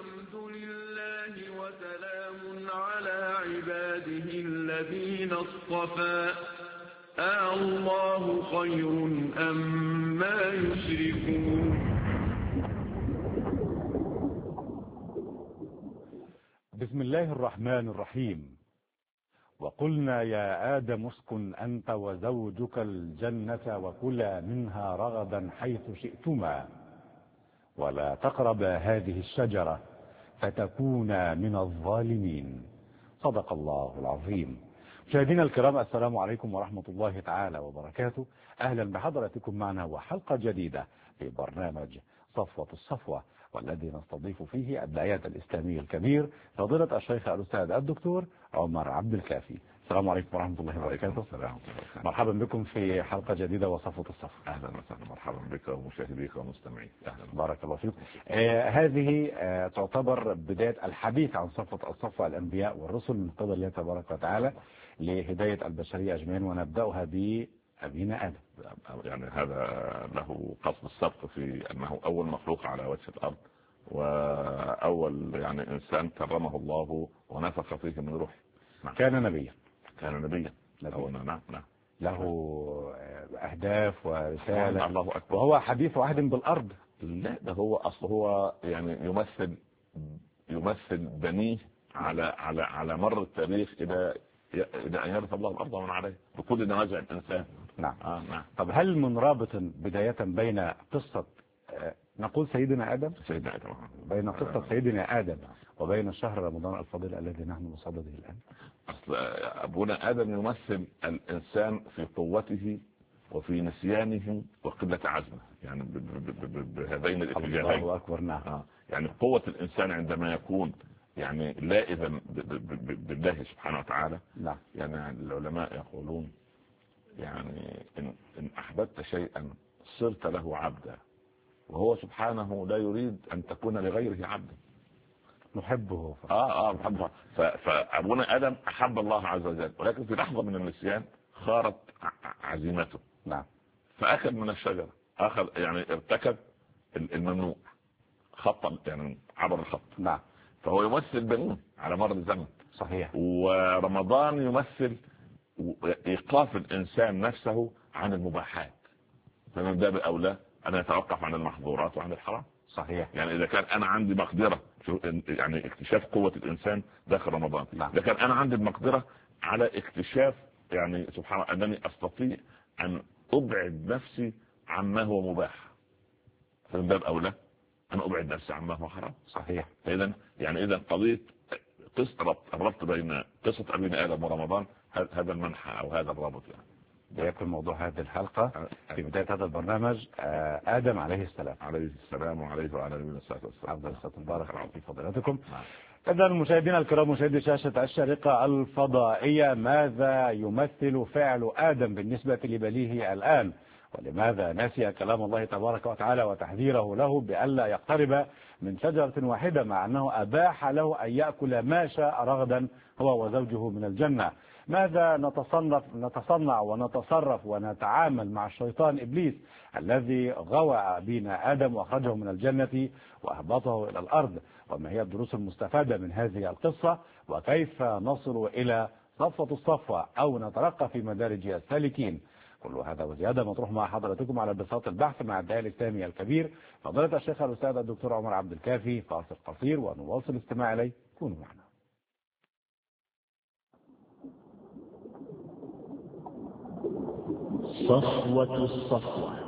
الحمد لله وسلام على عباده الذين اصطفى الله خير أما يشركون. بسم الله الرحمن الرحيم. وقلنا يا آدم اسكن أنت وزوجك الجنة وكلا منها رغدا حيث شئتما ولا تقربا هذه الشجرة فتكونا من الظالمين. صدق الله العظيم. مشاهدينا الكرام، السلام عليكم ورحمة الله تعالى وبركاته. أهلا بحضراتكم معنا وحلقة جديدة في برنامج صفوة الصفوة، والذي نستضيف فيه الداعية الإسلامي الكبير فضيلة الشيخ الأستاذ الدكتور عمر عبد الكافي. السلام عليكم ورحمة الله وبركاته. مرحبا بكم في حلقة جديدة وصفوة الصفوة. أهلا وسهلا، مرحبا بك ومشاهديك ومستمعيك. أهلا، بارك الله فيكم. هذه تعتبر بداية الحديث عن صفوة الصفوة، الأنبياء والرسل من قبل الله تبارك وتعالى لهداية البشرية أجمعين، ونبدأها بأبينا آدم. يعني هذا له قصد السبق في أنه أول مخلوق على وجه الأرض، وأول يعني إنسان كرمه الله ونفخ فيه من روحه. كان نبيا. نعم. له أهداف ورسالة. الله أكبر. وهو حديث عهد بالأرض. لا، ده هو أصله هو يعني يمثل بنيه على مر التاريخ إلى أن يرث الله الأرض ومن عليه بكل نوازع الإنسان. نعم. طب هل من رابط بداية بين قصة نقول سيدنا آدم بين قصة سيدنا آدم وبين شهر رمضان الفضيل الذي نحن بصدده الآن؟ أصل أبونا آدم يمثل الإنسان في قوته وفي نسيانه وقلة عزمه، يعني بهذين الاتجاهين. الله أكبر. نعم. يعني قوة الإنسان عندما يكون يعني لائذا بالله سبحانه وتعالى. نعم. يعني العلماء يقولون يعني إن أحببت شيئا صرت له عبدا، وهو سبحانه لا يريد أن تكون لغيره عبدا. نحبه. نحبه. فأبونا آدم أحب الله عز وجل، ولكن في لحظة من النسيان خارت عزيمته. نعم. فأخذ من الشجرة، يعني ارتكب الممنوع، خط يعني عبر الخط. نعم. فهو يمثل بنيه على مر الزمن. صحيح. ورمضان يمثل إيقاف الإنسان نفسه عن المباحات، فمن باب أولى أن يتوقف عن المحظورات وعن الحرام. صحيح. يعني إذا كان أنا عندي مقدرة يعني اكتشاف قوة الإنسان داخل رمضان. نعم. إذا كان أنا عندي المقدرة على اكتشاف يعني سبحان الله أنني أستطيع أن أبعد نفسي عما هو مباح، فمن باب أولى أن أبعد نفسي عما هو حرام. صحيح. إذا قضية الربط بين قصة أبينا آدم ورمضان هذا المنحى أو هذا الرابط. يعني يكون موضوع هذه الحلقة في بداية هذا البرنامج آدم عليه السلام. وعليه وعلى نبينا الصلاة والسلام. أفضل الصلاة والبركة في فضيلتكم. إذن مشاهدينا الكرام، مشاهدي شاشة الشارقة الفضائية، ماذا يمثل فعل آدم بالنسبة لبنيه الآن؟ ولماذا نسي كلام الله تبارك وتعالى وتحذيره له بألا يقترب من شجرة واحدة، مع أنه أباح له أن يأكل ما شاء رغدا هو وزوجه من الجنة؟ ماذا نتصنع ونتصرف ونتعامل مع الشيطان إبليس الذي غوى بنا آدم وأخرجه من الجنة وأهبطه إلى الأرض؟ وما هي الدروس المستفادة من هذه القصة؟ وكيف نصل إلى صفوة الصفوة أو نترقى في مدارج السالكين؟ كل هذا وزيادة مطروح مع حضراتكم على بساط البحث مع الداعية الإسلامي الكبير فضيلة الشيخ الأستاذ الدكتور عمر عبد الكافي. فاصل قصير ونواصل الاستماع إليه، كونوا معنا. صفوة الصفوة.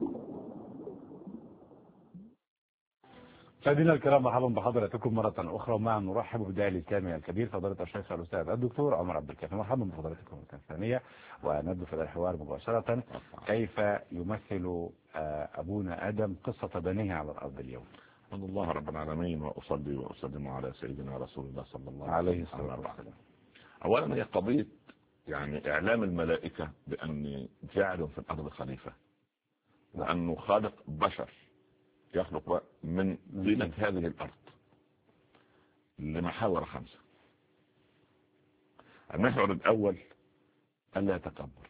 مشاهدينا الكرام، مرحبا بحضراتكم مرة أخرى، ومعا نرحب بالداعية الإسلامي الكبير فضيلة الشيخ الأستاذ الدكتور عمر عبد الكافي. مرحبا بحضراتكم مرة ثانية، وندخل إلى الحوار مباشرة. كيف يمثل أبونا آدم قصة بنيه على الأرض اليوم؟ الحمد لله رب العالمين، وأصلي وأسلم على سيدنا رسول الله صلى الله عليه الصلاة والسلام. أولا هي قضية يعني إعلام الملائكة بأن جاعل في الأرض خليفة، وأنه خالق بشر يخلق من طينة هذه الأرض لمحاور 5. المحور الأول ألا يتكبر،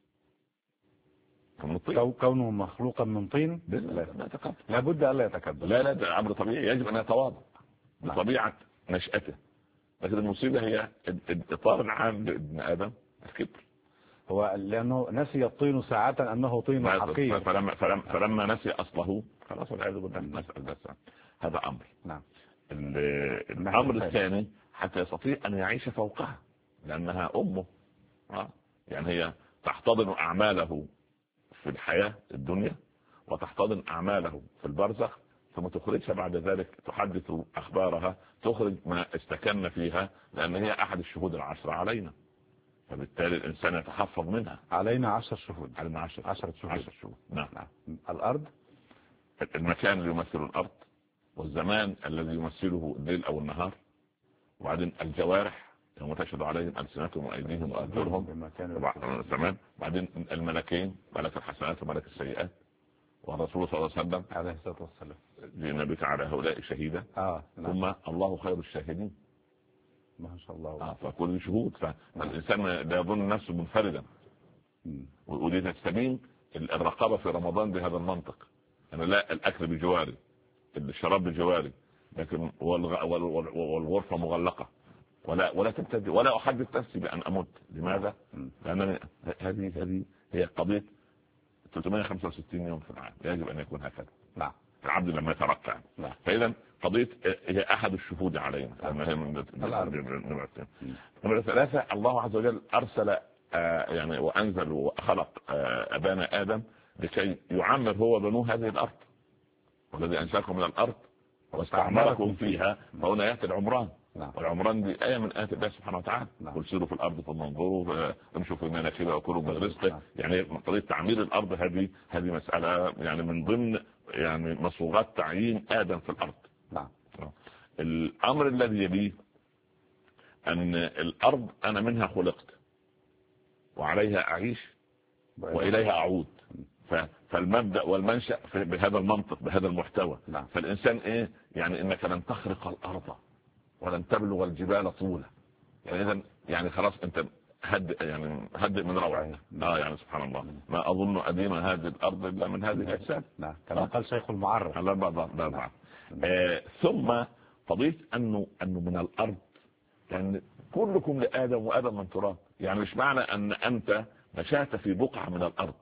كونه مخلوقا من طين لا يتكبر، لابد ألا يتكبر. لا ده أمر طبيعي، يجب أن يتواضع. بطبيعة نشأته. لكن المصيبة هي الإطار العام لابن آدم الكبر. هو لأنه نسي الطين ساعة أنه طين حقيقي، فلما نسي أصله خلاص والعياذ بالله نسأل بس. هذا أمر. نعم. الأمر الثاني حتى يستطيع أن يعيش فوقها، لأنها أمه. يعني هي تحتضن أعماله في الحياة الدنيا وتحتضن أعماله في البرزخ، ثم تخرجها بعد ذلك تحدث أخبارها، تخرج ما استكن فيها، لأن هي أحد الشهود العشرة علينا، فبالتالي الإنسان يتحفظ منها. علينا 10 شهود. علينا 10 شهود. نعم. الأرض، المكان اللي يمثل الأرض، والزمان الذي يمثله الليل أو النهار، وبعدين الجوارح يوم تشهد عليهم ألسنتهم وأيديهم وأرجلهم، تمام. بعدين الملكين، ملك الحسنات وملك السيئات، والرسول صلى الله عليه وسلم عليه الصلاة والسلام جئنا بك على هؤلاء شهيدا. نعم. ثم الله خير الشاهدين، ما شاء الله. فكل شهود، فالإنسان لا يظن نفسه منفردا. ودي تستبين الرقابة في رمضان بهذا المنطق. أنا لا الأكل بجواري، الشراب بجواري، لكن والغرفة مغلقة، ولا تبتدي ولا أحدث نفسي بأن أموت. لماذا؟ لأن هذه هي قضية 365 يوم في العام، يجب أن يكون هكذا. نعم. العبد لما يترقى. فإذا قضية هي أحد الشهود علينا. نمرة 3 الله عز وجل أرسل يعني وأنزل وخلق أبانا آدم لكي يعمر هو بنوه هذه الأرض، والذي أنشأكم من الأرض واستعمركم فيها، فهنا يأتي العمران. والعمران دي آية من آيات الله سبحانه وتعالى. قل سيروا في الأرض ثم انظروا امشوا في مناكبها وكلوا من رزقه. يعني قضية تعمير الأرض هذه مسألة يعني من ضمن يعني مصوغات تعيين آدم في الأرض. الأمر الذي يليه أن الأرض أنا منها خلقت وعليها أعيش وإليها أعود. فالمبدأ والمنشأ بهذا المنطق بهذا المحتوى. فالإنسان إيه يعني إنك لن تخرق الأرض ولن تبلغ الجبال طولا. يعني إذن يعني خلاص أنت هدئ من روعك. يعني سبحان الله ما أظن أديم هذه الأرض إلا من هذه الأجساد. كما قال شيخ المعرف. ثم قضية أنه من الأرض، يعني كلكم لآدم وآدم من تراب. يعني مش معنى أن أنت نشأت في بقعة من الأرض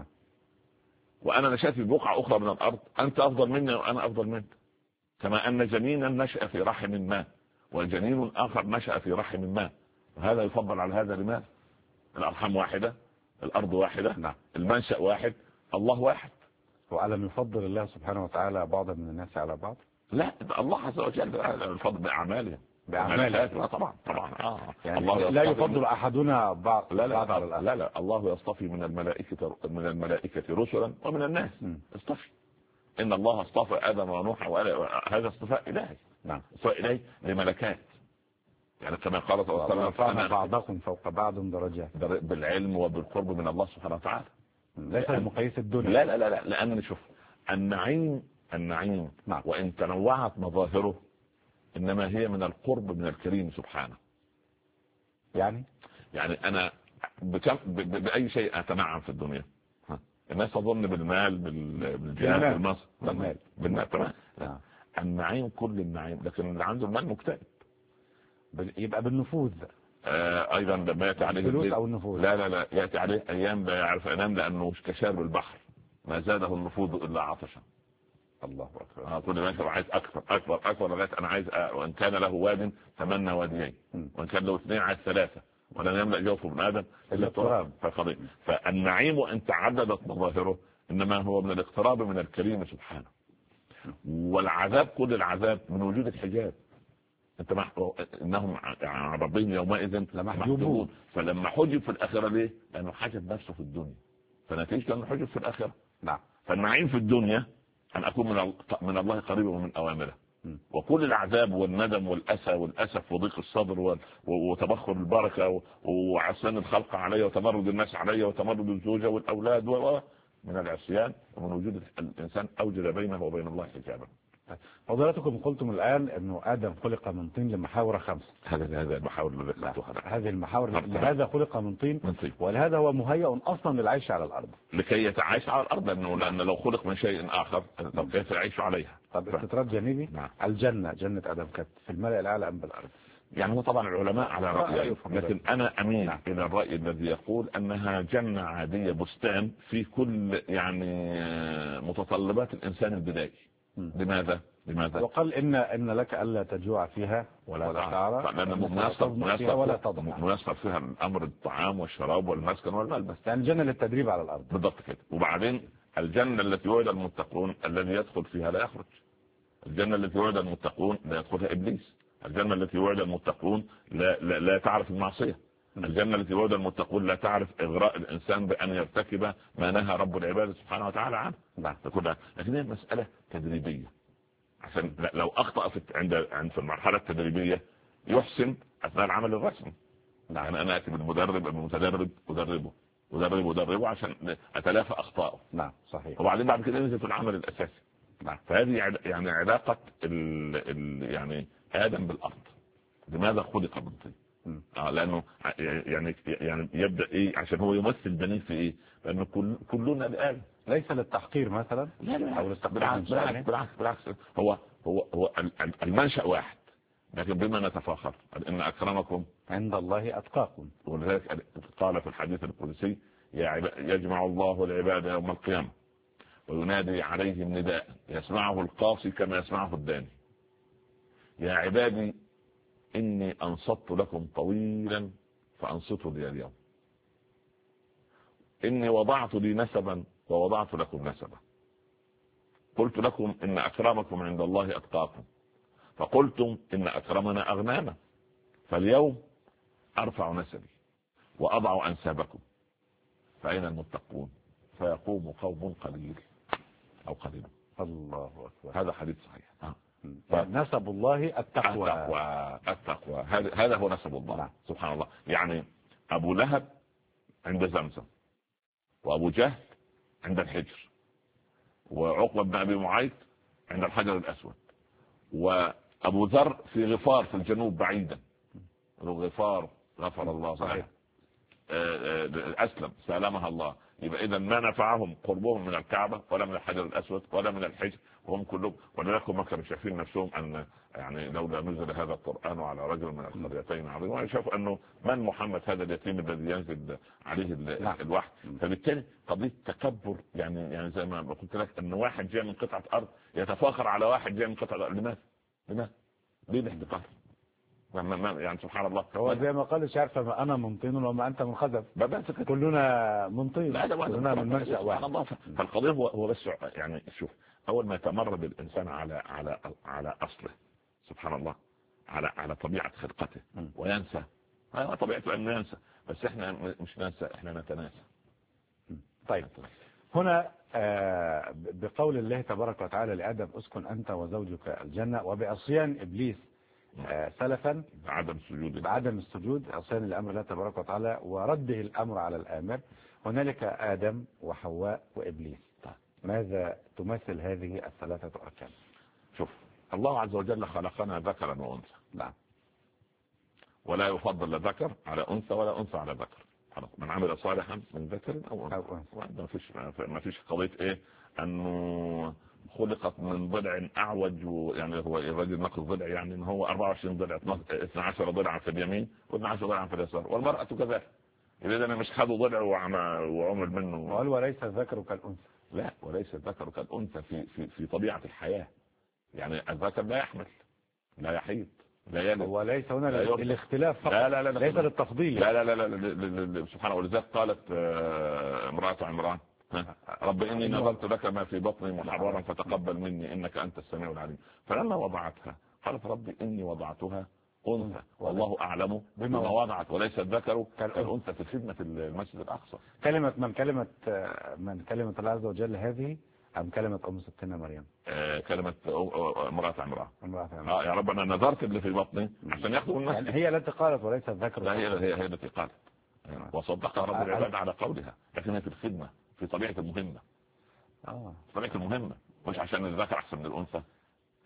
وأنا نشأت في بقعة أخرى من الأرض أنت أفضل مني وأنا أفضل منك. كما أن جنينا نشأ في رحم ما وجنين آخر نشأ في رحم ما، وهذا يفضل على هذا. لماذا؟ الأرحام واحدة، الأرض واحدة، المنشأ واحد، الله واحد. وألم يفضل الله سبحانه وتعالى بعضا من الناس على بعض؟ لا، الله عز وجل الفضل بأعمالهم. طبعا يعني الله لا يفضل أحدنا بعض. لا الله يصطفي من الملائكة رسلا ومن الناس اصطفي. إن الله اصطفى آدم ونوح هذا اصطفاء إلهي. اصطفاء إلهي لملكات، يعني كما قال صلى الله عليه وسلم بعضكم فوق بعض درجات بالعلم وبالقرب من الله سبحانه وتعالى، ليس المقاييس الدنيا. لا لأن نشوف النعيم وإن تنوعت مظاهره إنما هي من القرب من الكريم سبحانه. يعني أنا بأي شيء أتنعم في الدنيا. الناس تظن بالمال بالجاه بالمصر بالمال تمام. النعيم كل النعيم، لكن اللي عنده المال مكتئب. يبقى بالنفوذ أيضا لما يأتي عليه الفلوس أو النفوذ. لا يأتي عليه أيام لا يعرف ينام لأنه كشارب البحر ما زاده النفوذ إلا عطشا. الله أكبر. كل ما يشرب عايز أكثر لغاية أنا عايز وإن كان له واد تمنى واديين، وإن كان له 2 عايز 3، ولن يملأ جوفه ابن آدم إلا التراب. فالنعيم وإن تعددت مظاهره إنما هو من الاقتراب من الكريم سبحانه. والعذاب كل العذاب من وجود الحجاب. انت انهم عن ربهم يومئذ لمحجوبون. فلما حجب في الآخرة ليه؟ لأنه حجب نفسه في الدنيا، فنتيجة أنه حجب في الآخرة. فالنعيم في الدنيا أن أكون من الله قريبا ومن أوامره. وكل العذاب والندم والأسف وضيق الصدر وتبخر البركة وعصيان الخلق علي وتمرد الناس علي وتمرد الزوجة والأولاد من العصيان ومن وجود الإنسان أوجد بينه وبين الله حجابا. فضلاتكم قلتم الآن أنه آدم خلق من طين لمحاور 5. هذا المحاور اللي ذكرتها. هذه المحاور لهذا خلق من طين، ولهذا هو مهيئ أصلا للعيش على الأرض لكي يتعايش على الأرض، لأن لو خلق من شيء آخر كيف يعيش عليها؟ طب استطراد جانبي. الجنة، جنة آدم كانت في الملأ الأعلى أم بالأرض؟ يعني هو طبعا العلماء على رأي، لكن أنا أميل إلى الرأي الذي يقول أنها جنة عادية، بستان في كل يعني متطلبات الإنسان البدائي. لماذا؟ وقال إن لك ألا تجوع فيها ولا تعرى، لأن ميسر فيها الأمر، الطعام والشراب والمسكن والملبس، يعني جنة للتدريب على الأرض بالضبط كده. وبعدين الجنة التي وعد المتقون الذي يدخل فيها لا يخرج. الجنة التي وعد المتقون لا يدخلها إبليس. الجنة التي وعد المتقون لا تعرف المعصية. الجنة التي وعد المتقون لا تعرف إغراء الإنسان بأن يرتكب ما نهى رب العباد سبحانه وتعالى عنه. لكن هي مسألة تدريبية، عشان لو أخطأ في المرحلة التدريبية يحسن أثناء العمل الرسمي. يعني أنا أتي بالمتدرب أدربه عشان أتلافى أخطائه. نعم صحيح. وبعدين بعد كده ينزل في العمل الأساسي. فهذه يعني علاقة يعني آدم بالأرض. لماذا خلق من طين؟ لأنه يعني يبدأ إيه؟ عشان هو يمثل بنيه في إيه؟ لأنه كلنا الآن ليس للتحقير مثلا. لا بالعكس هو المنشأ واحد، لكن بما نتفاخر إن أكرمكم عند الله أتقاكم. ولذلك قال في الحديث القدسي يجمع الله العباد يوم القيامة وينادي عليهم نداء يسمعه القاصي كما يسمعه الداني: يا عبادي إني أنصت لكم طويلا فأنصتوا لي اليوم، إني وضعت لي نسبا ووضعت لكم نسبا، قلت لكم إن أكرمكم عند الله أتقاكم فقلتم إن أكرمنا أغنانا، فاليوم أرفع نسبي وأضع أنسابكم، فأين المتقون؟ فيقوم قوم قليل أو قليل. الله أكبر. هذا حديث صحيح. نسب الله التقوى. هذا هو نسب الله. سبحان الله. يعني أبو لهب عند زمزم، وأبو جهل عند الحجر، وعقبة بن أبي معيط عند الحجر الأسود، وأبو ذر في غفار في الجنوب بعيدا، غفار غفر الله صحيح. أسلم سلامها الله. يبقى إذا ما نفعهم قربهم من الكعبة ولا من الحجر الأسود ولا من الحجر، وهم كلهم ولكن ما كانوا شايفين نفسهم أن يعني لولا نزل هذا القرآن على رجل من القريتين عظيم، وشافوا أنه من محمد هذا اليتيم الذي ينزل عليه الوحي. فبالتالي قضية تكبر، يعني زي ما قلت لك أن واحد جاء من قطعة أرض يتفاخر على واحد جاء من قطعة أرض. لماذا؟ ليه الاحتقار؟ يعني سبحان الله. هو زي ما قال الشاعر: فما أنا من طين وما أنت من خزف، كلنا من طين، كلنا من منشأ واحد. فالقضية هو بس يعني شوف، أول ما يتمرد الإنسان على أصله سبحان الله، على طبيعة خلقته وينسى، طبيعته أن ينسى، بس إحنا مش ننسى، إحنا نتناسى. طيب هنا بقول الله تبارك وتعالى لآدم: اسكن أنت وزوجك الجنة، وبعصيان إبليس سلفا بعدم السجود، عصيان الأمر الله تبارك وتعالى ورده الأمر على الآمر، هنالك آدم وحواء وإبليس. ماذا تمثل هذه الثلاثة أركان؟ شوف، الله عز وجل خلقنا ذكرا وأنثى. نعم. ولا يفضل ذكر على أنثى ولا أنثى على ذكر. من عمل صالحا من ذكر أو أنثى. ما فيش قضية إيه أنه خلقت من ضلع أعوج، يعني هو الرجل نقص ضلع، يعني إن هو 24 ضلع، 12 ضلعا في اليمين و12 ضلعا في اليسار، والمرأة كذلك. إذا أنا مش خدوا ضلع وعمل منه. قال: وليس الذكر كالأنثى. لا، وليس الذكر كالأنثى في طبيعة الحياة. يعني الذكر لا يحمل، لا يحيض، لا يلد. وليس هنا الاختلاف فقط. لا ليس للتفضيل. لا سبحانه. ولذلك قالت امرأة عمران: رب إني نظرت لك ما في بطني محررا فتقبل مني إنك أنت السميع العليم. فلما وضعتها قالت: رب إني وضعتها أنثى والله أعلم بما وضعت وليس الذكر كالأنثى، في خدمة المسجد الأقصى. من كلمة الله عز وجل هذه أم كلمة أم ستنا مريم؟ كلمة امرأة عمران. يا رب أنا نظرت اللي في بطني عشان ياخذوا الناس. يعني هي التي قالت وليس الذكر. لا، هي التي قالت وصدقها رب العباد على قولها، لكن هي في الخدمة، في طبيعة المهمة. طبيعة المهمة، مش عشان الذكر أحسن من الأنثى.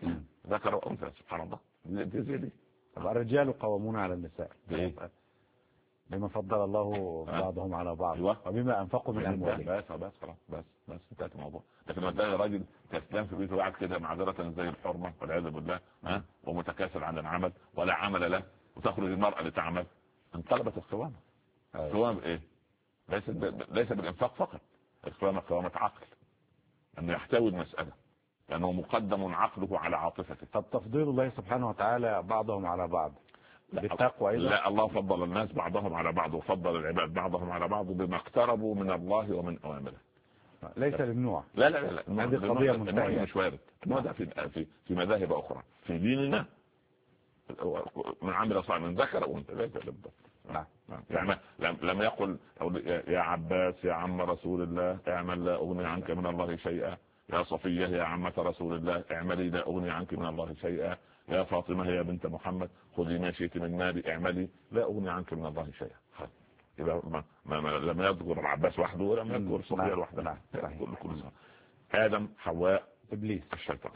ذكر وانثى سبحان الله. دي زي دي. طب الرجال قوامون على النساء بايه؟ بما فضل الله بعضهم على بعض وبما انفقوا من اموالهم. بس انتهى الموضوع. لكن لما تلاقي راجل كسلان في بيته قاعد كده معذره زي الحرمه والعياذ بالله ومتكاسل عن العمل ولا عمل له، وتخرج المراه لتعمل، انقلبت القوامه. القوامه بايه؟ ليس بالانفاق فقط، القوامه قوامه عقل، انه يحتوي المساله، لانه مقدم عقله على عاطفته. طب تفضيل الله سبحانه وتعالى بعضهم على بعض بالتقوى ايضا؟ لا، الله فضل الناس بعضهم على بعض، وفضل العباد بعضهم على بعض بما اقتربوا من الله ومن اوامره. ليس الممنوع. لا هذه قضيه منتهيه، مش وارد. الموضوع ده في مذاهب اخرى. في ديننا من عمل صالحا من ذكر او انثى ليس للذكر. يعني لم يقل يا عباس يا عم رسول الله اعمل لا اغني عنك من الله شيئا، يا صفية يا عمة رسول الله اعملي لا اغني عنك من الله شيئا، يا فاطمة يا بنت محمد خذي ما شئت من مالي اعملي لا اغني عنك من الله شيئا. يبقى لم يذكر العباس وحده ولم يذكر صفية وحده. كل آدم حواء ابليس الشيطان.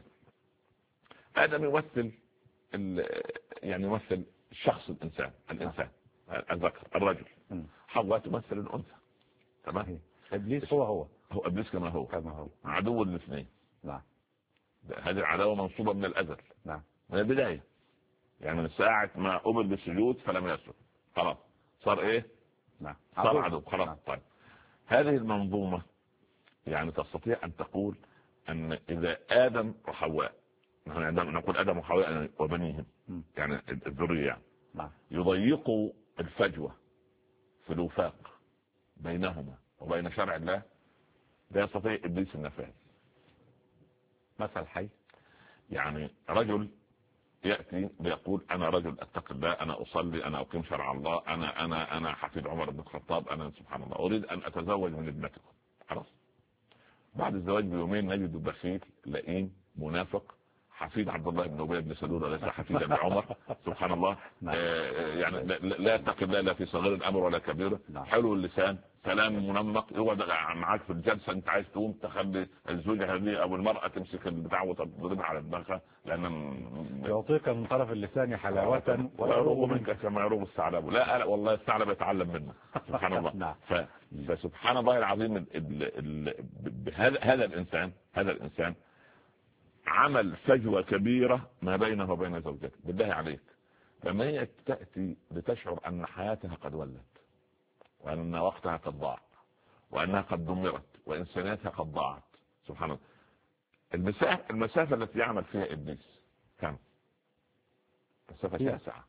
آدم يمثل يعني يمثل شخص الانسان الذكر الرجل. حواء تمثل الانثى. تمام. ابليس هو ابليس كما هو عدو الاثنين. نعم. هذه العداوه منصوبه من الازل. نعم. من البدايه، يعني من ساعه ما امر بالسجود فلم يسجد خلاص صار ايه؟ نعم. صار عدو خلاص. نعم. طيب هذه المنظومه يعني تستطيع ان تقول ان اذا ادم وحواء، نحن عندما نقول ادم وحواء وبنيهم يعني الذريه يعني. نعم. يضيقوا الفجوه في الوفاق بينهما وبين شرع الله، لا يستطيع ابليس النفاذ. مثل حي، يعني رجل ياتي ليقول انا رجل اتقي الله، انا اصلي، انا اقيم شرع الله، انا حفيد عمر بن الخطاب، انا سبحان الله اريد ان اتزوج من ابنتكم. خلاص بعد الزواج بيومين نجد بخيل لئيم منافق حفيد عبد الله بن ابي بن سلول وليس حفيدا بعمر. سبحان الله. يعني لا يتقي الله لا في صغير الامر ولا كبيره. حلو اللسان، كلام منمق، يقعد معاك في الجلسه انت عايز تقوم تخلي الزوجه هذه او المراه تمسك البتاع وتضربها على دماغها لان يعطيك من طرف اللسان حلاوه ويروغ منك كما يروغ الثعلب. لا والله الثعلب يتعلم منه. سبحان الله. فسبحان الله العظيم هذا الانسان عمل فجوة كبيرة ما بينه وبين زوجته. بالله عليك لما هي تأتي لتشعر أن حياتها قد ولت، وأن وقتها قد ضاع، وأنها قد دمرت، وإنسانيتها قد ضاعت، سبحان الله. المسافة التي يعمل فيها إبليس كم؟ مسافة شاسعة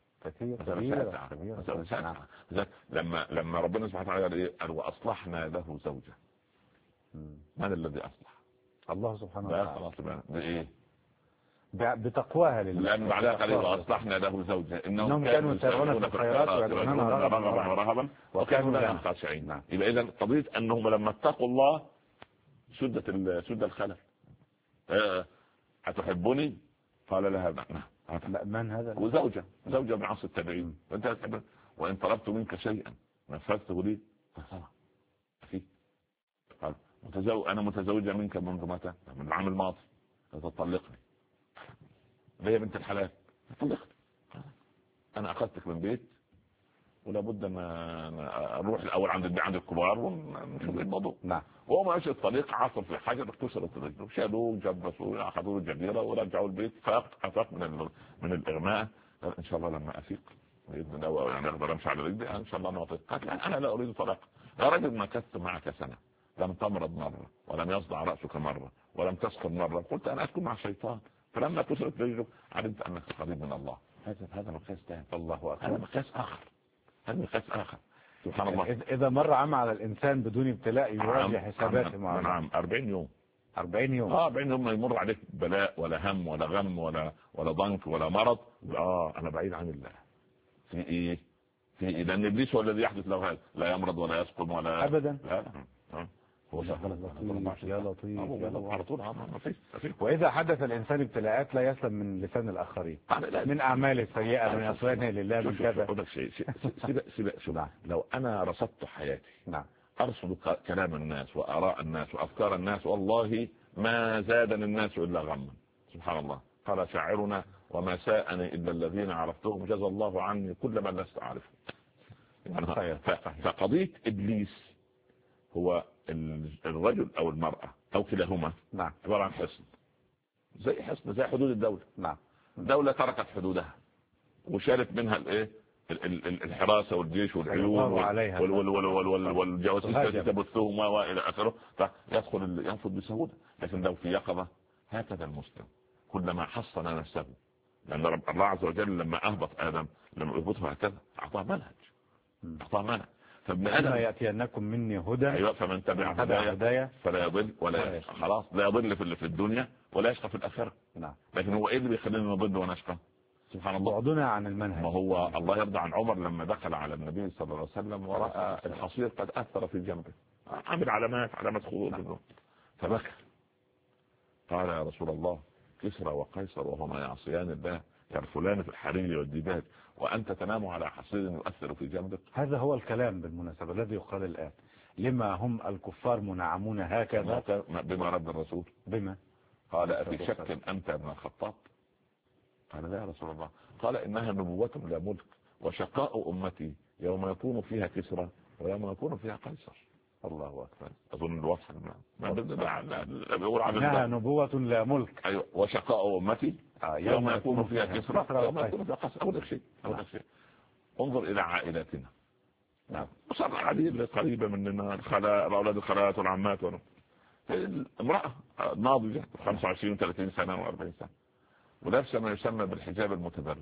كثيرة. لما ربنا سبحانه وتعالى قال وأصلحنا له زوجة. من الذي أصلح؟ الله سبحانه وتعالى. بإيه؟ بتقواها لله. لأن بعدها قال وأصلحنا له زوجة إنهم كانوا يسارعون في الخيرات ويدعوننا رغبا وكانوا لنا خاشعين. يبقى إذا قضية أنهم لما اتقوا الله سد الخلل. أتحبني؟ قال لها نعم. من هذا؟ زوجة من عصر التابعين. وأنت تحب وإن طلبت منك شيئا نفذته لي أكيد. قال أنا متزوجة منك منذ متى؟ من العام الماضي. تطلقني. ليه يا بنت الحلال؟ تطلقني. أنا أخذتك من بيت ولا بد أن أروح الأول عند الكبار ونشوف الموضوع. نعم. وهو ما ماشي الطريق عصر في حجر كسرت رجله، شالوه جبسوه أخذوه الجزيرة ورجعوا البيت. أفاق من الإغماء. قال إن شاء الله لما أفيق بإذن الله يعني أقدر أمشي على رجلي إن شاء الله نعطيك. قال أنا لا أريد طلاق. يا رجل مكثت معك سنة لم تمرض مرة ولم يصدع رأسك مرة ولم تسكر مرة. قلت أنا أسكن مع الشيطان. فلما كسرت رجلك علمت أنك قريب من الله. هذا مقياس ثاني. الله أكبر. هذا مقياس آخر. سبحان الله. إذا مر عام على الإنسان بدون ابتلاء يواجه حساباته مع الله. نعم 40 يوم. 40 يوم. 40 يوم ما يمر عليك بلاء ولا هم ولا غم ولا ضنك ولا مرض. أنا بعيد عن الله. في إيه؟ لأن إبليس هو الذي يحدث له هذا. لا يمرض ولا يسقم ولا أبدا. لا. هو يا لطيف على طول. وإذا حدث الإنسان ابتلاءات لا يسلم من لسان الآخرين، من أعماله السيئة، من أصوانه لله، من كذا. سيبك. لو أنا رصدت حياتي نعم أرصد كلام الناس وآراء الناس وأفكار الناس والله ما زادني الناس إلا غما. سبحان الله. قال شاعرنا وما ساءني إلا الذين عرفتهم جزى الله عني كل من لست أعرفه. فقضية إبليس هو الرجل أو المرأة أو كلاهما عبارة عن حصن، زي حصن زي حدود الدولة. دولة تركت حدودها وشالت منها الحراسة والجيش والعيون والجواسيس التي تبثهم والى اخره، ينفذ بسهولة. لكن لو في يقظة هكذا المسلم كلما حصن نفسه، لأن الله عز وجل لما أهبط آدم لما يهبطه هكذا أعطاه منهج. فابن آدم يأتينكم مني هدى، أيوة، فمن تبع هدايا فلا يضل ولا يشقى. خلاص لا يضل في الدنيا ولا يشقى في الآخرة. لكن هو إيه اللي بيخلينا نضل ونشقى؟ سبحان الله، بعدنا عن المنهج. ما هو الله يرضى عن عمر لما دخل على النبي صلى الله عليه وسلم ورأى الحصير قد أثر في جنبه، عمل علامات خروج، فبكى. قال يا رسول الله كسرى وقيصر وهما يعصيان الله يرفلان في الحرير والديباج وأنت تنام على حصير يؤثر في جنبك. هذا هو الكلام بالمناسبة الذي يقال الآن، لما هم الكفار منعمون هكذا بما رد الرسول. بما قال أفي شك أنت ابن الخطاب؟ قال لا يا رسول الله. قال إنها نبوة لا ملك، وشقاء أمتي يوم يكون فيها كسرى ويوم يكون فيها قيصر. الله أكبر. أظن الوصف إنها نبوة لا ملك. أيوة. وشقاء أمتي يوم يكون فيها كسرى ويوم يكون فيها قيصر. أول شيء انظر إلى عائلاتنا. أسر عديد قريبة مننا، الخلاء، أولاد الخالات والعمات، امرأة ناضجة 25 30 سنة و40 سنة ولابسة ما يسمى بالحجاب المتبرج.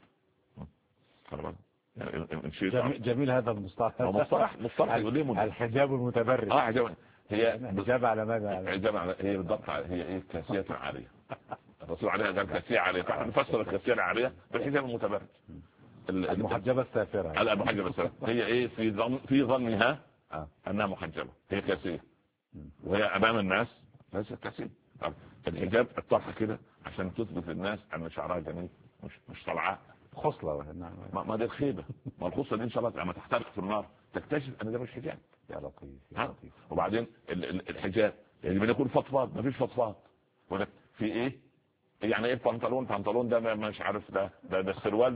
يعني جميل هذا المصطلح. مصطلح الحجاب المتبرج. هي حجاب على ماذا؟ حجاب على هي بالضبط هي ايه؟ كاسية عارية. الرسول عليها قال كاسية عارية، فاحنا نفسر الكاسية العارية بالحجاب المتبرج. المحجبة السافرة. المحجبة السافرة هي ايه؟ في ظنها انها محجبة، هي كاسية، وهي امام الناس ليست كاسية. الحجاب الطرحة كده عشان تثبت للناس ان شعرها جميل، مش طلعاء خصلة. ما دي الخيبة. ما الخصلة دي ان شاء الله لما تحترق في النار تكتشف ان ده مش حجاب. يا لطيف. وبعدين الحجاب يعني بنقول فضفاض، ما فيش فضفاض. في ايه يعني؟ ايه بنطلون ده مش عارف، ده السروال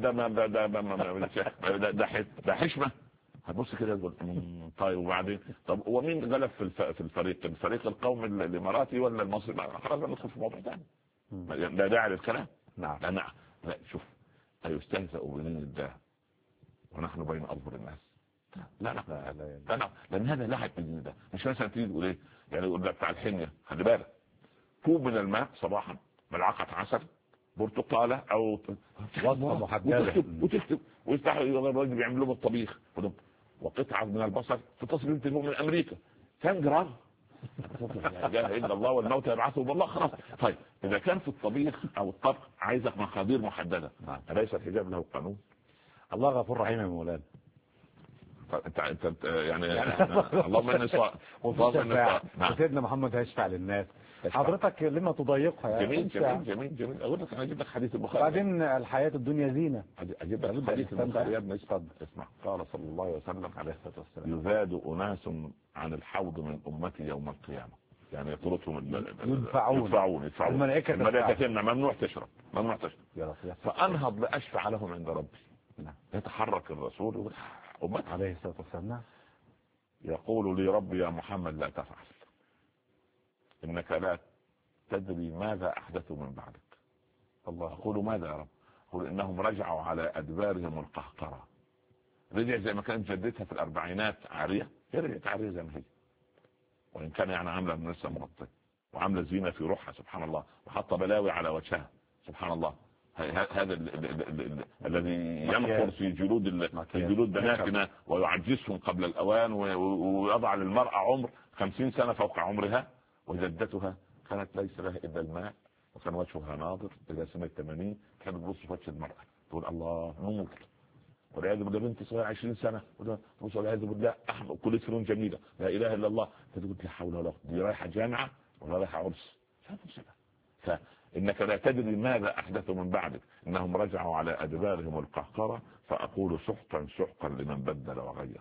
ده حشمة. هتبص كده تقول طيب وبعدين طب هو مين غلب في الفريق القومي الاماراتي ولا المصري؟ خلاص ندخل في موضوع ثاني، لا داعي للكلام. لا شوف، أيستهزأ بدين الله ونحن بين أظهر الناس؟ لا لأن هذا لعب بدين الله. مش مثلا تيجي تقول ايه يعني، يقول بتاع الحمية خلي بالك كوب من الماء صباحا ملعقة عسل برتقالة أو وصفة محددة وتكتب ويفتحوا الراجل بيعمل لهم الطبيخ وقطعة من البصل تتصل بالتليفون من أمريكا كم جرام؟ لا اله الا الله والموت يبعثه بالله. خلاص. طيب اذا كان في الطبيخ او الطبخ عايزك مقادير محدده، اليس الحجاب له قانون؟ الله غفور رحيم يا مولانا. انت يعني اللهم اني صائم سيدنا محمد هيشفع للناس، حضرتك لما تضيقها يعني؟ جميل اقول لك انا اجيب لك حديث البخاري. بعدين الحياه الدنيا زينه. اجيب لك حديث البخاري يا ابني. اسمع. قال صلى الله عليه وسلم يزاد اناس عن الحوض من امتي يوم القيامه، يعني يطردهم يدفعون الملائكه ممنوع تشرب. فانهض لاشفع لهم عند ربي. يتحرك الرسول يقول أمتي عليه الصلاة والسلام، يقول لي ربي يا محمد لا تفعل، إنك لا تدري ماذا أحدثوا من بعدك. الله. أقول ماذا يا رب؟ أقول إنهم رجعوا على أدبارهم القهقرة. رجع زي ما كانت جدتها في الأربعينات عارية، هي رجعت عارية زي ما هي، وإن كان يعني عاملة من لسه مغطية وعاملة زينة في روحها سبحان الله، وحاطة بلاوي على وجهها سبحان الله. هذا الذي ينقر في جلود بناتنا ويعجزهم قبل الأوان ويضع للمرأة عمر 50 سنة فوق عمرها. وجدتها كانت ليس لها إلا الماء وكان وجهها ناظر إلى سنة 80. كانت تبص في وجه المرأة تقول الله نور، والعياذ بالله بنت صغيرة 20 سنة تبص والعياذ بالله أحمر كل سنون جميلة لا إله إلا الله. فتقول لا حول ولا قوة، دي رايحة جامعة ولا رايحة عرس. إنك لا تدري ماذا أحدثوا من بعدك، إنهم رجعوا على أدبارهم القهقرة. فأقول سحقا لمن بدل وغير.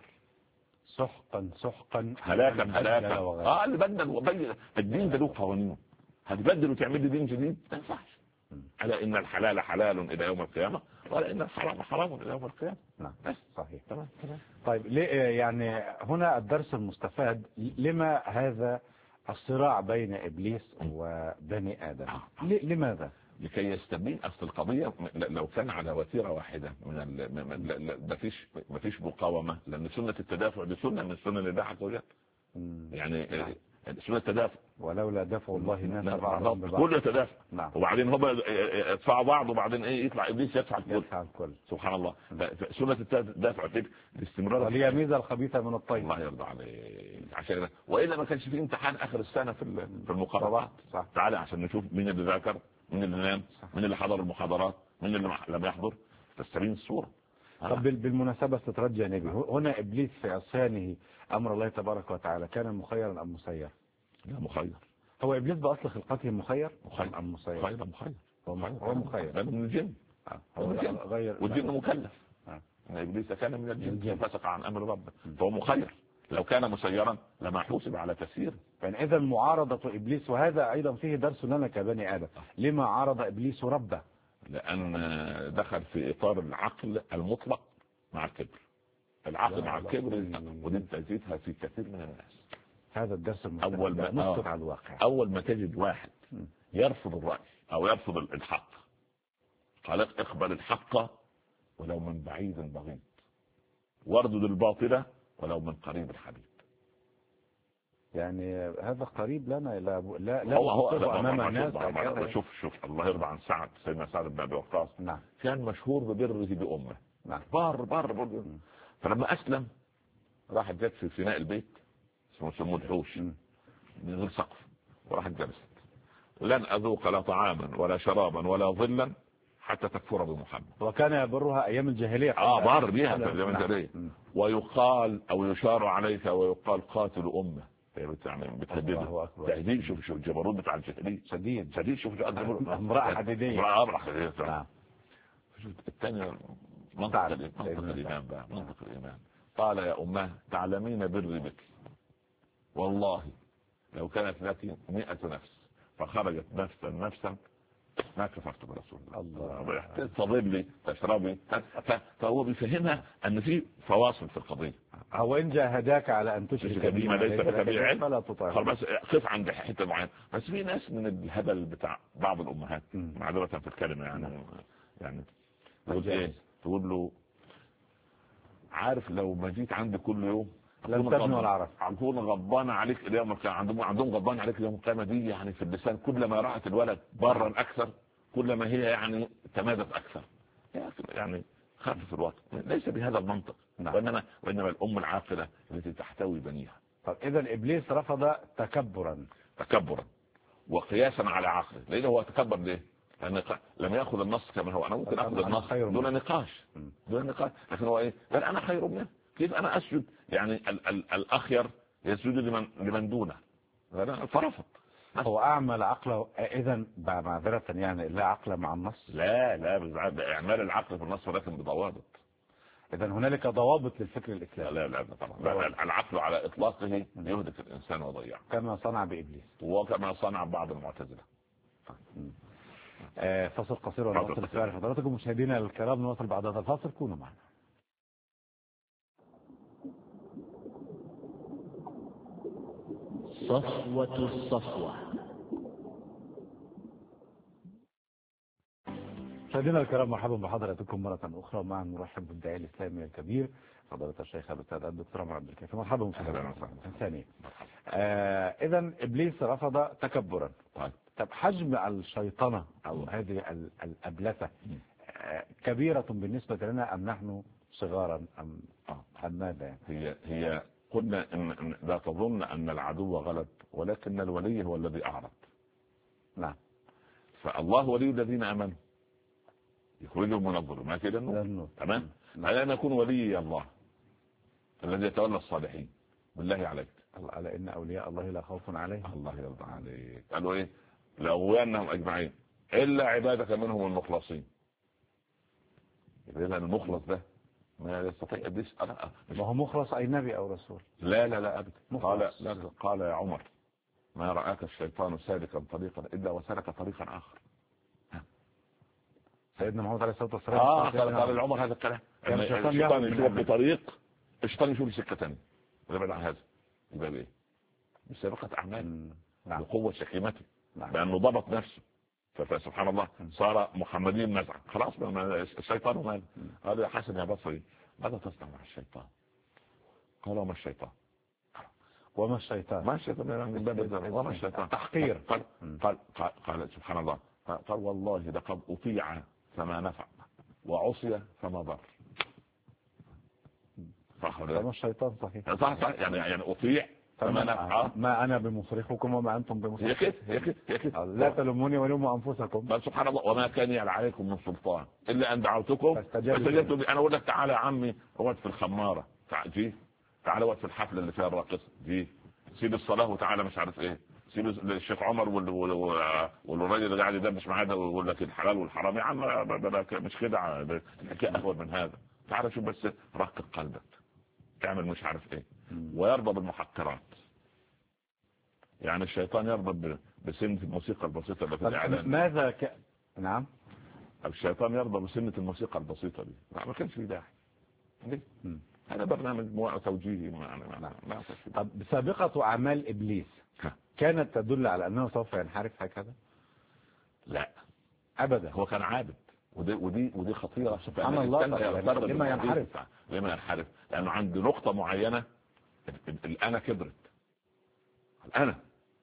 سحقا هلاكا اللي بدل وغير. الدين ده له قوانينه، هتبدل وتعمل لي دين جديد ما ينفعش. على ان الحلال حلال الى يوم القيامه، ولا ان الحرام حرام الى يوم القيامه. نعم بس صحيح. تمام. طيب ليه يعني هنا الدرس المستفاد، لما هذا الصراع بين إبليس وبني آدم؟ لماذا؟ لكي يستبين أصل القضية. لو كان على وتيرة واحدة ما فيش مقاومة، لأن سنة التدافع دي سنة من سنن الله عز وجل. يعني سنة التدافع، ولولا دفع الله الناس بعضهم ببعض كله يتدافع. نعم. وبعدين هم يدفعوا بعض، وبعدين يطلع إبليس يدفع الكل. سبحان الله. سنة التدافع الاستمرار، وليميز الخبيث من الطيب. الله يرضى عليك. عشان وإلا ما كانش في امتحان آخر السنة في المقارنات. تعالى عشان نشوف مين اللي ذاكر، مين اللي نام، مين اللي حضر المحاضرات، مين اللي لم يحضر، تستبين الصورة. طب بالمناسبة استطراد جانبي، هنا إبليس في عصيانه أمر الله تبارك وتعالى كان مخيرا أم مسير؟ لا مخير. هو إبليس بأصل خلقته مخير أم مسير؟ مخير. هو مخير. من الجن. والجن مكلف. إبليس كان من الجن فسق عن أمر ربه، فهو مخير. لو كان مسيرا لما حوسب على تسيير. يعني إذا معارضة إبليس، وهذا أيضا فيه درس لنا كبني آدم، لما عارض إبليس ربه؟ لأن دخل في إطار العقل المطلق مع الكبر. العقل مع الكبر، ودي تزيدها في كثير من الناس. هذا الدرس أول ما نسقط على الواقع. أول ما تجد واحد يرفض الرأي أو يرفض الحق، قال اقبل الحق ولو من بعيد بغيض، واردد الباطل ولو من قريب الحبيب. يعني هذا قريب لنا، لا هو امام الناس. شوف الله يرضى عن سعد، سيدنا سعد بن ابي وقاص. نعم. كان مشهور ببره بامه. نعم. بار. فلما اسلم راحت جت في فناء البيت اسمه الحوش من غير سقف، وراحت جلست: لن اذوق لا طعاما ولا شرابا ولا ظلا حتى تكفر بمحمد. وكان يبرها ايام الجاهليه. بار بها في ايام الجاهليه. ويقال او يشار عليك ويقال قاتل امه، يعني بتهدده تهديد. شوف الجبروت بتاع الجاهليه شديد. شوف امراه حديديه. نعم. الثانيه منطق الايمان بقى، منطق الايمان. قال: يا امه تعلمين بري بك، والله لو كانت لك 100 نفس فخرجت نفسا ما كفرت برسول الله. تضربي تشربي. فهو بيفهمها ان في فواصل في القضيه. او ان جاهداك على ان تشرك بما ليس لك به علم فلا تطعه. بس قف عند حته معينه. بس في ناس من الهبل بتاع بعض الامهات، معذره في الكلمه يعني تقول ايه؟ تقول له: عارف لو ما جيت عندي كل يوم لن تبني ولا عرف، هكون غضبان عليك اليوم القيامه. عندهم غضبان عليك اليوم القيامه دي، يعني في اللسان كلما رأت الولد برا اكثر كلما هي يعني تمادت اكثر. يعني خفف الوقت. ليس بهذا المنطق. وانما الام العاقله التي تحتوي بنيها. طب اذا ابليس رفض تكبرا وقياسا على عقله. ليه هو تكبر؟ ليه؟ لأن لم يأخذ النص كما هو. أنا ممكن أخذ النص دون نقاش. لكن هو إيه؟ قال أنا خير منه. كيف أنا أسجد؟ يعني الأخير يسجد لمن دونه. فرفض. هو أعمل عقله إذن معذرة، يعني لا عقل مع النص. لا إعمال العقل في النص ولكن بضوابط. إذن هنالك ضوابط للفكر الإسلامي. لا طبعا. العقل على إطلاقه يهدك الإنسان وضيعه، كما صنع بإبليس وكما صنع بعض المعتزلة. فاصل قصير ونواصل السؤال حضراتكم مشاهدينا الكرام. نواصل بعد هذا الفاصل، كونوا معنا. صفوة الصفوة. مشاهدينا الكرام، مرحبا بحضراتكم مرة أخرى. معا نرحب بالداعية الإسلامي الكبير فضيلة الشيخ الأستاذ الدكتور عمر عبد الكافي. مرحبا بكم. ثانيا إذا إبليس رفض تكبرا. طب حجم الشيطنة أو هذه الأبلسة كبيرة بالنسبة لنا أم نحن صغارا أم ماذا؟ هي قلنا إن لا تظن أن العدو غلب، ولكن الولي هو الذي أعرض. نعم. فالله ولي الذين آمنوا يخرجهم من الظلمات إلى النور. تمام. ألا نكون ولي الله الذي يتولى الصالحين. بالله عليك، ألا إن أولياء الله لا خوف عليهم. الله يرضى عليك. قالوا إيه؟ لأغوينهم أجمعين إلا عبادك منهم المخلصين. إذا المخلص ده ما يستطيع إبليس. ما هو مخلص أي نبي أو رسول؟ لا أبدا. قال يا عمر: ما رآك الشيطان سالكا طريقا إلا وسلك طريقا آخر. سيدنا محمد عليه الصلاة والسلام قال لعمر هذا الكلام. الشيطان يشوف بطريق، الشيطان يشوف سكة ثانية ويبعد عن هذا. يبقى بايه؟ بسابقة اعمال، بقوة شكيمته، لانه ضبط نفسه. فسبحان الله صار محمدين نزعا. خلاص الشيطان وماله. قال يا حسن يا بصري ماذا تصنع مع الشيطان؟ قال وما الشيطان؟ وما الشيطان؟ ما الشيطان؟ وما الشيطان؟ تحقير. قال سبحان الله، قال والله لقد أطيع فما نفع وعصي فما ضر. صح ولا لا؟ وما الشيطان صحيح. صح يعني أطيع فما نفع. ما أنا بمصرخكم وما أنتم بمصرخكم. هي كده. لا تلوموني ولوموا أنفسكم. بل سبحان الله وما كان عليكم من سلطان إلا أن دعوتكم فاستجبتم لي. أنا أقول لك تعالى يا عمي اقعد في الخمارة، تعالى اقعد في الحفلة اللي فيها الراقصة دي، سيب الصلاة وتعالى مش عارف ايه، سيب الشيخ عمر والراجل اللي قاعد يدردش معاه ده ويقول لك الحلال والحرام. يا عم مش كده، الحكايه اهون من هذا. تعالى شوف بس رقق قلبك، تعمل مش عارف ايه. ويرضى بالمحقرات. يعني الشيطان يرضى بسنة الموسيقى البسيطة اللي في الإعلان. نعم. الشيطان يرضى بسنة الموسيقى البسيطة دي، ما كانش في داعي. ليه؟ هذا برنامج توجيهي. طب سابقة أعمال إبليس كانت تدل على أنه سوف ينحرف هكذا؟ لا أبدا. هو كان عابد، ودي خطيرة. سبحان الله. لما ينحرف لأنه عند نقطة معينة الأنا كبرت. أنا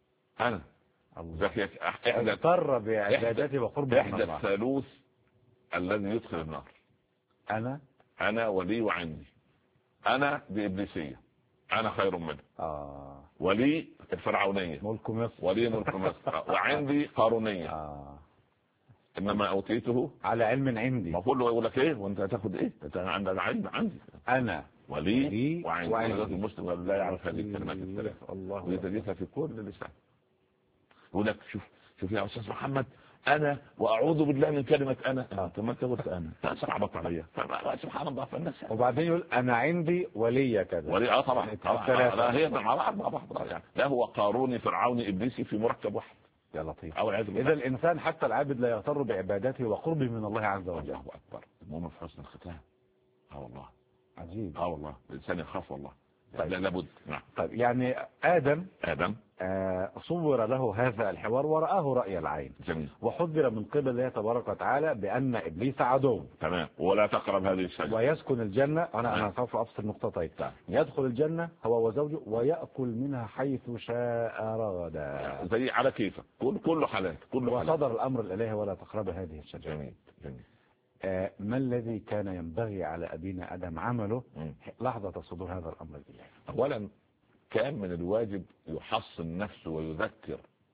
اضطر بعبادتي وقرب من الله. الثالوث الذي يدخل النار. أنا ولي وعندي. أنا بإبليسية، أنا خير منه. ولي الفرعونية، ملك مصر، ولي ملك مصر. وعندي قارونية. إنما أوتيته على علم عندي. ما كله يقول لك إيه وأنت هتاخد إيه؟ أنت عندك علم عندي. أنا ولي وعندي. المسلم لا يعرف هذه الكلمات الثلاث. الله ويتجدها في كل لسان. يقول لك شوف يا أستاذ محمد، أنا وأعوذ بالله من كلمة أنا. أنت ما قلت أنا صعبت عليا. سبحان الله. فالناس وبعدين يقول أنا عندي ولي كذا. ولي طبعا. لا هي مع بعض يعني. لا هو قاروني فرعوني إبليسي في مركب واحد. يا لطيف. إذا الإنسان حتى العابد لا يغتر بعبادته وقربه من الله عز وجل. الله أكبر. المؤمن في حسن الختام. والله عجيب. والله الإنسان يخاف والله. طيب. لا لابد. نعم. طيب يعني آدم صور له هذا الحوار ورآه رأي العين. جميل. وحذر من قبل الله تبارك وتعالى بأن إبليس عدو. تمام. ولا تقرب هذه الشجرة. ويسكن الجنة. أنا سوف أفصل نقطتين. يدخل الجنة هو وزوجه ويأكل منها حيث شاء رغدا. زي على كيفك. كله حلال. وصدر الأمر الإلهي ولا تقرب هذه الشجرة. جميل. ما الذي كان ينبغي على أبينا آدم عمله لحظة صدور هذا الأمر الإلهي؟ أولا كان من الواجب يحصن نفسه ويذكر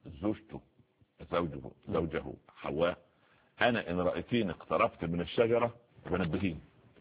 زوجه حواء، أنا إن رأيتين اقتربت من الشجرة فنبهين.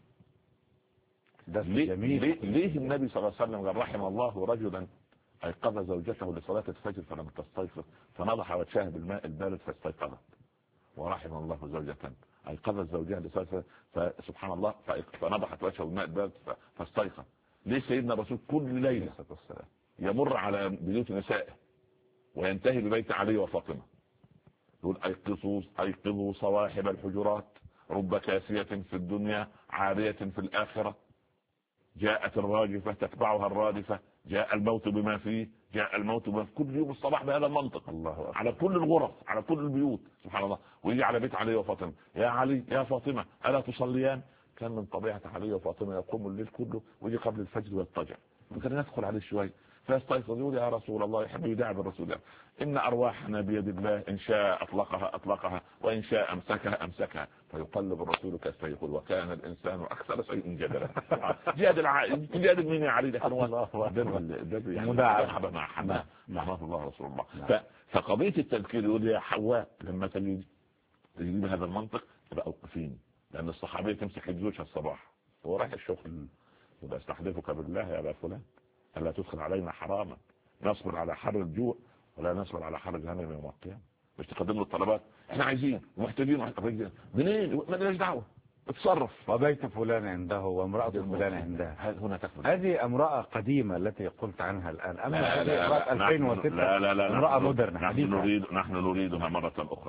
ليه النبي صلى الله عليه وسلم قال رحم الله رجلا أيقظ زوجته لصلاة الفجر فلم تستيقظ فنضح وجهها بالماء البارد فاستيقظت. ورحم الله زوجة أيقظت زوجها لصلاة فسبحان الله فنضحت وجهه بالماء البارد فاستيقظ. ليه سيدنا الرسول كل ليلة يمر على بيوت نسائه وينتهي ببيت علي وفاطمة يقول أيقظوا صواحب الحجرات رب كاسية في الدنيا عارية في الآخرة جاءت الراجفة تتبعها الرادفة جاء الموت بما فيه جاء الموت بما فيه. كل يوم الصباح بهذا المنطق. الله على كل الغرف على كل البيوت سبحان الله. ويجي على بيت علي وفاطمة يا علي يا فاطمة ألا تصليان؟ كان من طبيعة علي وفاطمة يقوم الليل كله ويجي قبل الفجر ويضطجع. ممكن ندخل عليه شوي فيستيقظ يقول يا رسول الله يحب يدعي بالرسول إن أرواحنا بيد الله إن شاء أطلقها وإن شاء أمسكها فيقلب الرسول كالسيف يقول وكان الإنسان أكثر شيء جدلا. جاد مين يا علي ده يعني مرحبا مع حماه رحمه الله رسول الله. فقضية التذكير يقول يا حواء لما تجي بهذا المنطق تبقى أوقفين لأن الصحابية تمسك زوجها الصباح وهو رايح الشغل يبقى استحلفك بالله يا أبا فلان ألا تدخل علينا حراما نصبر على حر الجوع ولا نصبر على حر جهنم يوم القيامة. مش تقدم له الطلبات احنا عايزين ومحتاجين منين ما لناش دعوه اتصرف. وبيت فلان عنده وامرأة فلان عندها. هنا تكفل. هذه امرأة قديمة التي قلت عنها الآن. أما هذه امرأة 2006 امرأة مودرن. نحن نريدها مرة أخرى.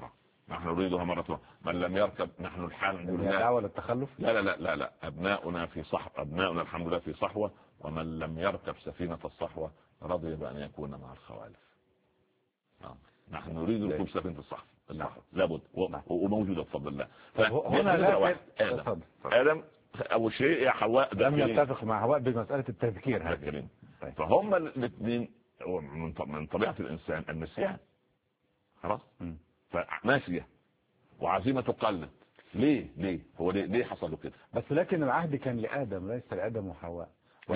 نحن نريدها مرة. من لم يركب نحن الحال دعوة للتخلف. لا أبناؤنا في صحوة، أبناؤنا الحمد لله في صحوة، ومن لم يركب سفينة الصحوة رضي بأن يكون مع الخوالف. نحن نريد ركوب سفينة الصحوة لابد وموجودة بفضل الله. هنا آدم أول شيء يا حواء لم يتفق مع حواء بمسألة التذكير هذه. فهم الاثنين من طبيعة الإنسان النسيان، خلاص. فناسية وعزيمة تقلد. ليه حصل له كده؟ بس لكن العهد كان لآدم ليس لآدم وحواء.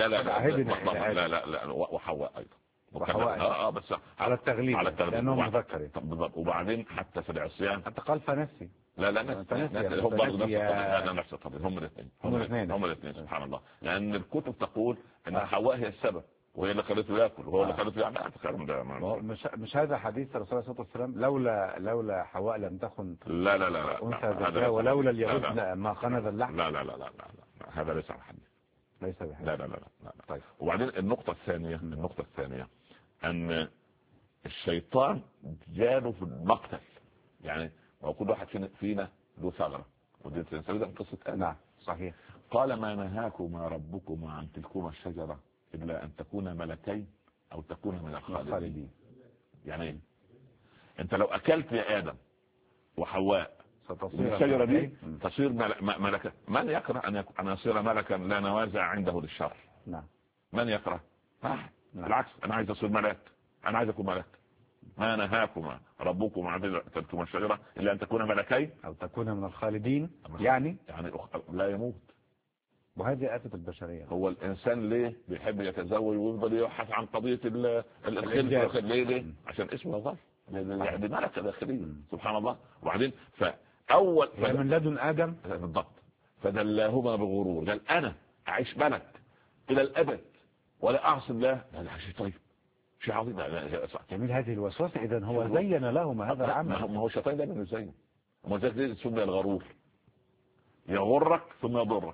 لا وحواء أيضا. وحواء بس على التغليب لأنه مذكر. وبعدين حتى في العصيان حتى قال فنسي. لا هم برضه نفس القضية. هم الاثنين سبحان الله. لأن الكتب تقول أن حواء هي السبب، وهي اللي خلته ياكل وهو اللي خلته يعمل. مش هذا حديث الرسول صلى الله عليه وسلم لولا حواء لم تكن لا أنثى زكاة ولولا اليهود ما خنذ اللحم. لا هذا ليس حديث. ليس بحديث. لا. طيب. وبعدين النقطة الثانية أن الشيطان جاله في المقتل. يعني كل واحد فينا له ثغرة، ودي تنسى قصة نعم صحيح. قال ما نهاكما ربكما عن تلكما الشجرة إلا أن تكون ملكين أو تكون من الخالدين. يعني أنت لو أكلت يا آدم وحواء الشجرة دي تصير ملكا. من يكره أن يصير ملكا لا نوازع عنده للشر؟ نعم. من يكره؟ بالعكس أنا عايز أصير ملك، أنا عايز أكون ملك. ما نهاكما ربكما عن تلكما الشجرة إلا أن تكون ملكين أو تكون من الخالدين. يعني لا يموت. وهذه آفة البشرية. هو الإنسان ليه بيحب يتزوج ويفضل يبحث عن قضية الخلف؟ ليه؟ عشان اسمه ظل يعني ملكة داخلية سبحان الله. وبعدين فأول من لدن آدم بالضبط فدلاهما بغرور. قال أنا أعيش ملك إلى الأبد ولا أعصي الله. لا شيء طيب شيء عظيم. جميل هذه الوسوسة. إذن هو زين لهما هذا العمل. ما هو الشيطان ده من يزين. ما ذلك سمي الغرور، يغرك ثم يضرك.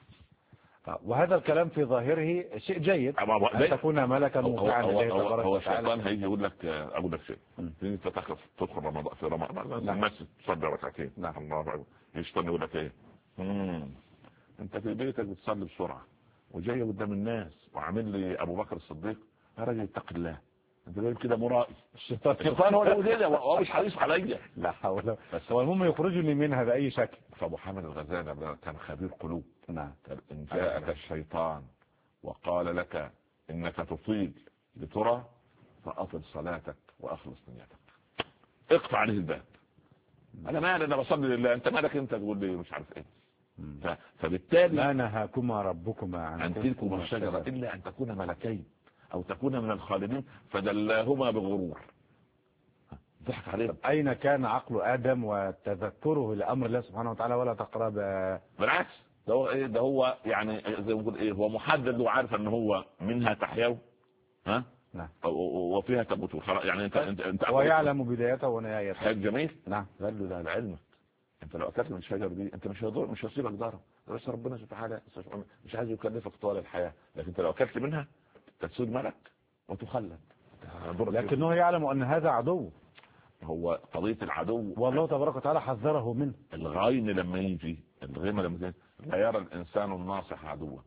وهذا الكلام في ظاهره شيء جيد أن تكون ملكا مطيعا لله تبارك وتعالى. هو الشيطان هيجي يقول لك شيء انت تدخل رمضان في رمضان الناس تصلي ركعتين. نعم الله اكبر. الشيطان يقول لك ايه؟ انت في بيتك بتصلي بسرعه وجاي قدام الناس وعامل لي ابو بكر الصديق يا راجل اتق الله انت جايب كده مرائي. الشيطان هو اللي كده وهو مش حريص عليا. لا حول. بس هو المهم يخرجني منها باي شكل. فابو حامد الغزالي كان خبير قلوب. نعم. إن جاءك الشيطان وقال لك إنك تطيل لترى فأطل صلاتك وأخلص نيتك، اقطع عليه الباب. أنا مالي أنا بصلي لله، أنت مالك أنت تقول لي مش عارف إيه. فبالتالي لا نهاكما ربكما عن تلكما الشجرة إلا أن تكون ملكين أو تكون من الخالدين فدلاهما بغرور. ضحك عليه. أين كان عقل آدم وتذكره لأمر الله سبحانه وتعالى ولا تقرب؟ بالعكس ده هو يعني زي ما بقول هو محدد وعارف ان هو منها تحيا نعم وفيها تموت يعني انت هو يعلم بدايته ونهايته. حاجه جميل. نعم. قال له ده علمك انت لو اكلت من الشجره دي انت مش هيصيبك ضرر، بس ربنا سبحانه مش عايز يكلفك طوال الحياه، لكن انت لو اكلت منها تصير ملك وتخلد. لكنه يعلم ان هذا عدو. هو قضيه العدو والله تبارك وتعالى حذره منه. الغين لما يجي لا يرى الإنسان الناصح عدوا.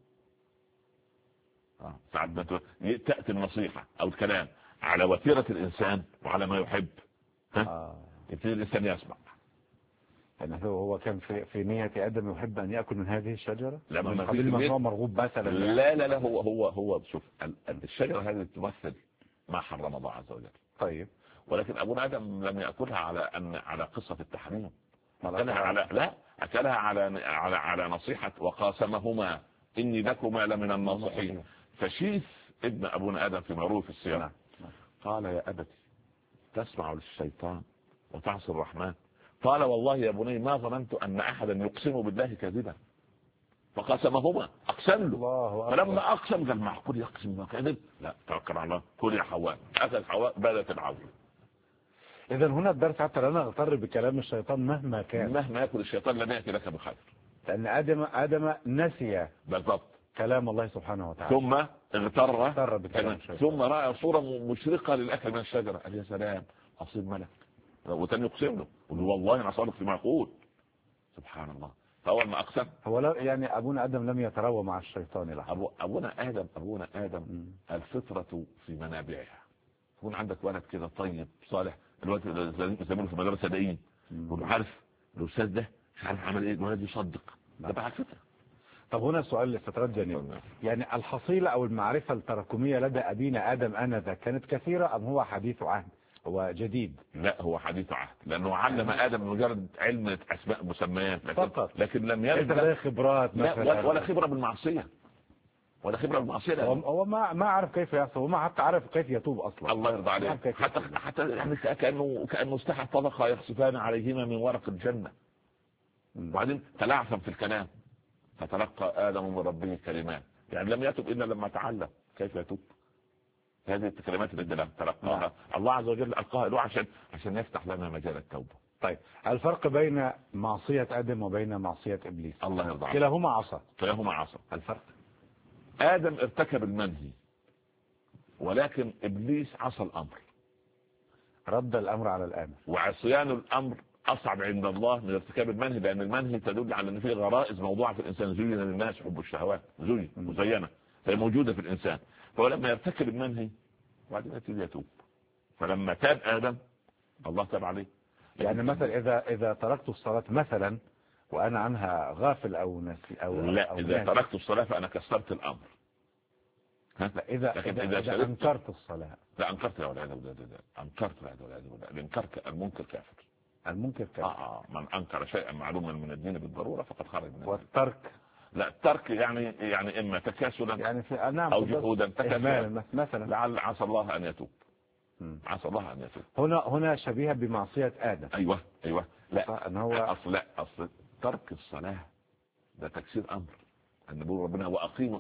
ساعات تأتي النصيحة أو الكلام على وتيرة الإنسان وعلى ما يحب يبتدي الإنسان يسمع. يعني هو كان في نية آدم يحب أن يأكل من هذه الشجرة لما قبل الممنوع مرغوب مثلا. لا هو شوف الشجرة هذه تمثل ما حرم الله عز وجل. طيب. ولكن أبونا آدم لم يأكلها على قصة التحريم. أكلها على نصيحة وقاسمهما إني لكما لمن الناصحين. فشيث ابن أبونا آدم في معروف السيرة قال يا أبتي تسمع للشيطان وتعصي الرحمن. قال والله يا بني ما ظننت أن أحدا يقسم بالله كذبا فقسمهما أقسم له. فلما أقسم قال معقول يقسم كذب؟ لا توكل على الله كل يا حواء. أكل حواء بدت العون. إذا هنا الدرس حتى لا نغتر بكلام الشيطان مهما كان. مهما يأكل الشيطان لن يأتي لك بخير. لأن آدم نسي بالضبط كلام الله سبحانه وتعالى ثم اغتر بكلام الشيطان ثم رأى صورة مشرقة للأكل من الشجرة قال يا سلام أصيب ملك وتاني يقسم له والله انا صادق فيما يقول. سبحان الله. فاول ما اقسم هو يعني ابونا ادم لم يتروى مع الشيطان لحظة. ابونا ادم الفطره في منابعها. يكون عندك ولد كده طيب صالح، الوقت زميله في المدرسه دقيق، يقول عارف الاستاذ ده مش عارف عمل ايه، الولد يصدق، ده بقى الفطره. طب هنا سؤال لسترجني، يعني الحصيلة او المعرفة التراكمية لدى ابينا ادم انذاك كانت كثيرة ام هو حديث عهد، هو جديد؟ لا هو حديث عهد، لانه علم ادم مجرد علم اسماء مسميات فقط، لكن لم يرد لا خبرات مثلا ولا خبره بالمعصيه، ولا خبره بالمعصيه. هو ما عرف كيف يحصل، وما حتى عرف كيف يتوب اصلا. الله يرضى عليك. حتى يعني كانه استحى طبقه يخسفان عليهما من ورق الجنه. وبعدين تلعثم في الكلام، فتلقى ادم من ربه كلمات، يعني لم يتب الا لما تعلم كيف يتوب. هذه الكلمات التي لم تلقاها الله عز وجل القاها له عشان يفتح لنا مجال التوبه. طيب الفرق بين معصية ادم وبين معصية ابليس؟ الله يرضى عليك. كلاهما عصى. الفرق ادم ارتكب المنهي، ولكن ابليس عصى الامر، رد الامر على الامر. وعصيان الامر اصعب عند الله من ارتكاب المنهي، لان المنهي تدل على ان في غرائز موضوعه في الانسان، زين للناس حب الشهوات، مزينه فهي موجوده في الانسان. فهو لما يرتكب المنهي وبعدين يبتدي يتوب، فلما تاب ادم الله تاب عليه. يعني مثلا اذا تركت الصلاه مثلا وانا عنها غافل او ناسي لا، اذا تركت الصلاه فانا كسرت الامر. لا اذا انكرت الصلاه. لا انكرت يا ولاد، انكرت يا ولاد، انكرت المنكر كافر. المنكر كافر. من انكر شيئا معلوما من الدين بالضروره فقد خرج من الدين. والترك؟ لا الترك يعني اما تكاسلا يعني في او جحودا تكاسلا مثلا، لعل عسى الله ان يتوب. عسى الله ان يتوب. هنا شبيهه بمعصيه ادم. ايوه لا ان هو اصل ترك الصلاه ده تكسير امر، ان بيقول ربنا واقيموا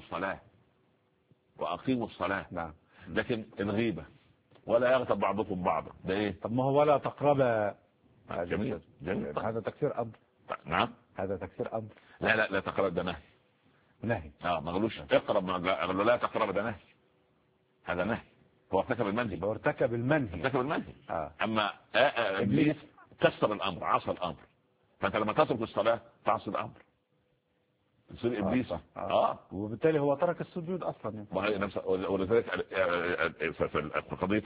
الصلاه. نعم. لكن الغيبه ولا يغتب بعضكم بعضا ده ايه؟ طب ما هو ولا تقرب. جميل. هذا تكسير امر. نعم هذا تكسير امر. لا تقرب ده نهي. ما قالوش اقرب، لا تقرب ده نهي، هذا نهي. هو ارتكب المنهي. اما ابليس كسر الامر، عصى الامر. فانت لما تترك الصلاه تعصي الامر، يصير ابليس وبالتالي هو ترك السجود اصلا. ولذلك في قضيه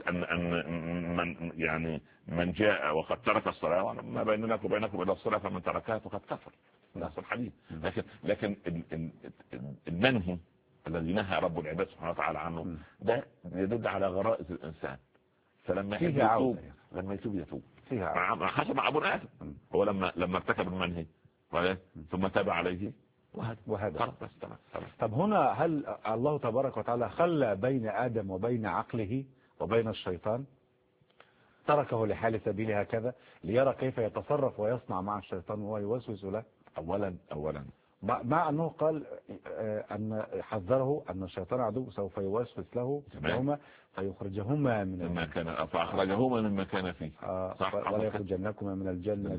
ان من جاء وقد ترك الصلاه ما بيننا وبينكم الا الصلاه فمن تركها فقد كفر، نفس الحديث. لكن المنهي الذي نهى رب العباد سبحانه وتعالى عنه ده يدل على غرائز الانسان، فلما يتوب حسب ابو ادم. هو لما ارتكب المنهي ثم تاب عليه وهذا. طب هنا هل الله تبارك وتعالى خلى بين آدم وبين عقله وبين الشيطان، تركه لحال سبيله هكذا ليرى كيف يتصرف ويصنع مع الشيطان وهو يوسوس له؟ أولا مع أنه قال أن حذره أن الشيطان عدو سوف يوسوس له فيخرجهما من كان فأخرجهما مما كان فيه. ولا يخرجنكما من الجنة.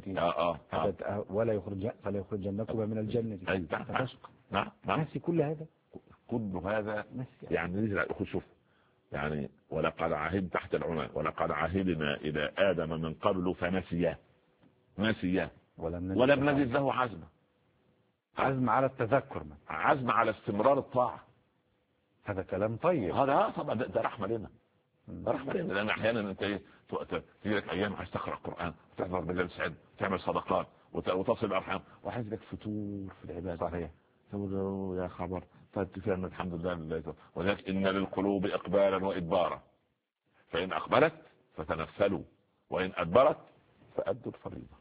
فلا يخرجنكما من الجنة. نعم. ناسي كل هذا يعني شوف يعني ولقد عهد تحت العناء ولقد عهدنا إلى آدم من قبل فنسياه ولم نجد له عزم على التذكر، عزم على استمرار الطاعة. هذا كلام طيب. هذا طبعا ده رحمة لنا. لأن أحيانا أنت تيجي لك أيام عايز تقرأ القرآن، تحضر مجالس علم، تعمل صدقات وتصل الأرحام، وحاسس لك فتور في العبادة. صحيح. تقول يا خبر طيب فعلا الحمد لله. ولذلك إن للقلوب إقبالا وإدبارا، فإن أقبلت فتنفلوا وإن أدبرت فأدوا الفريضة.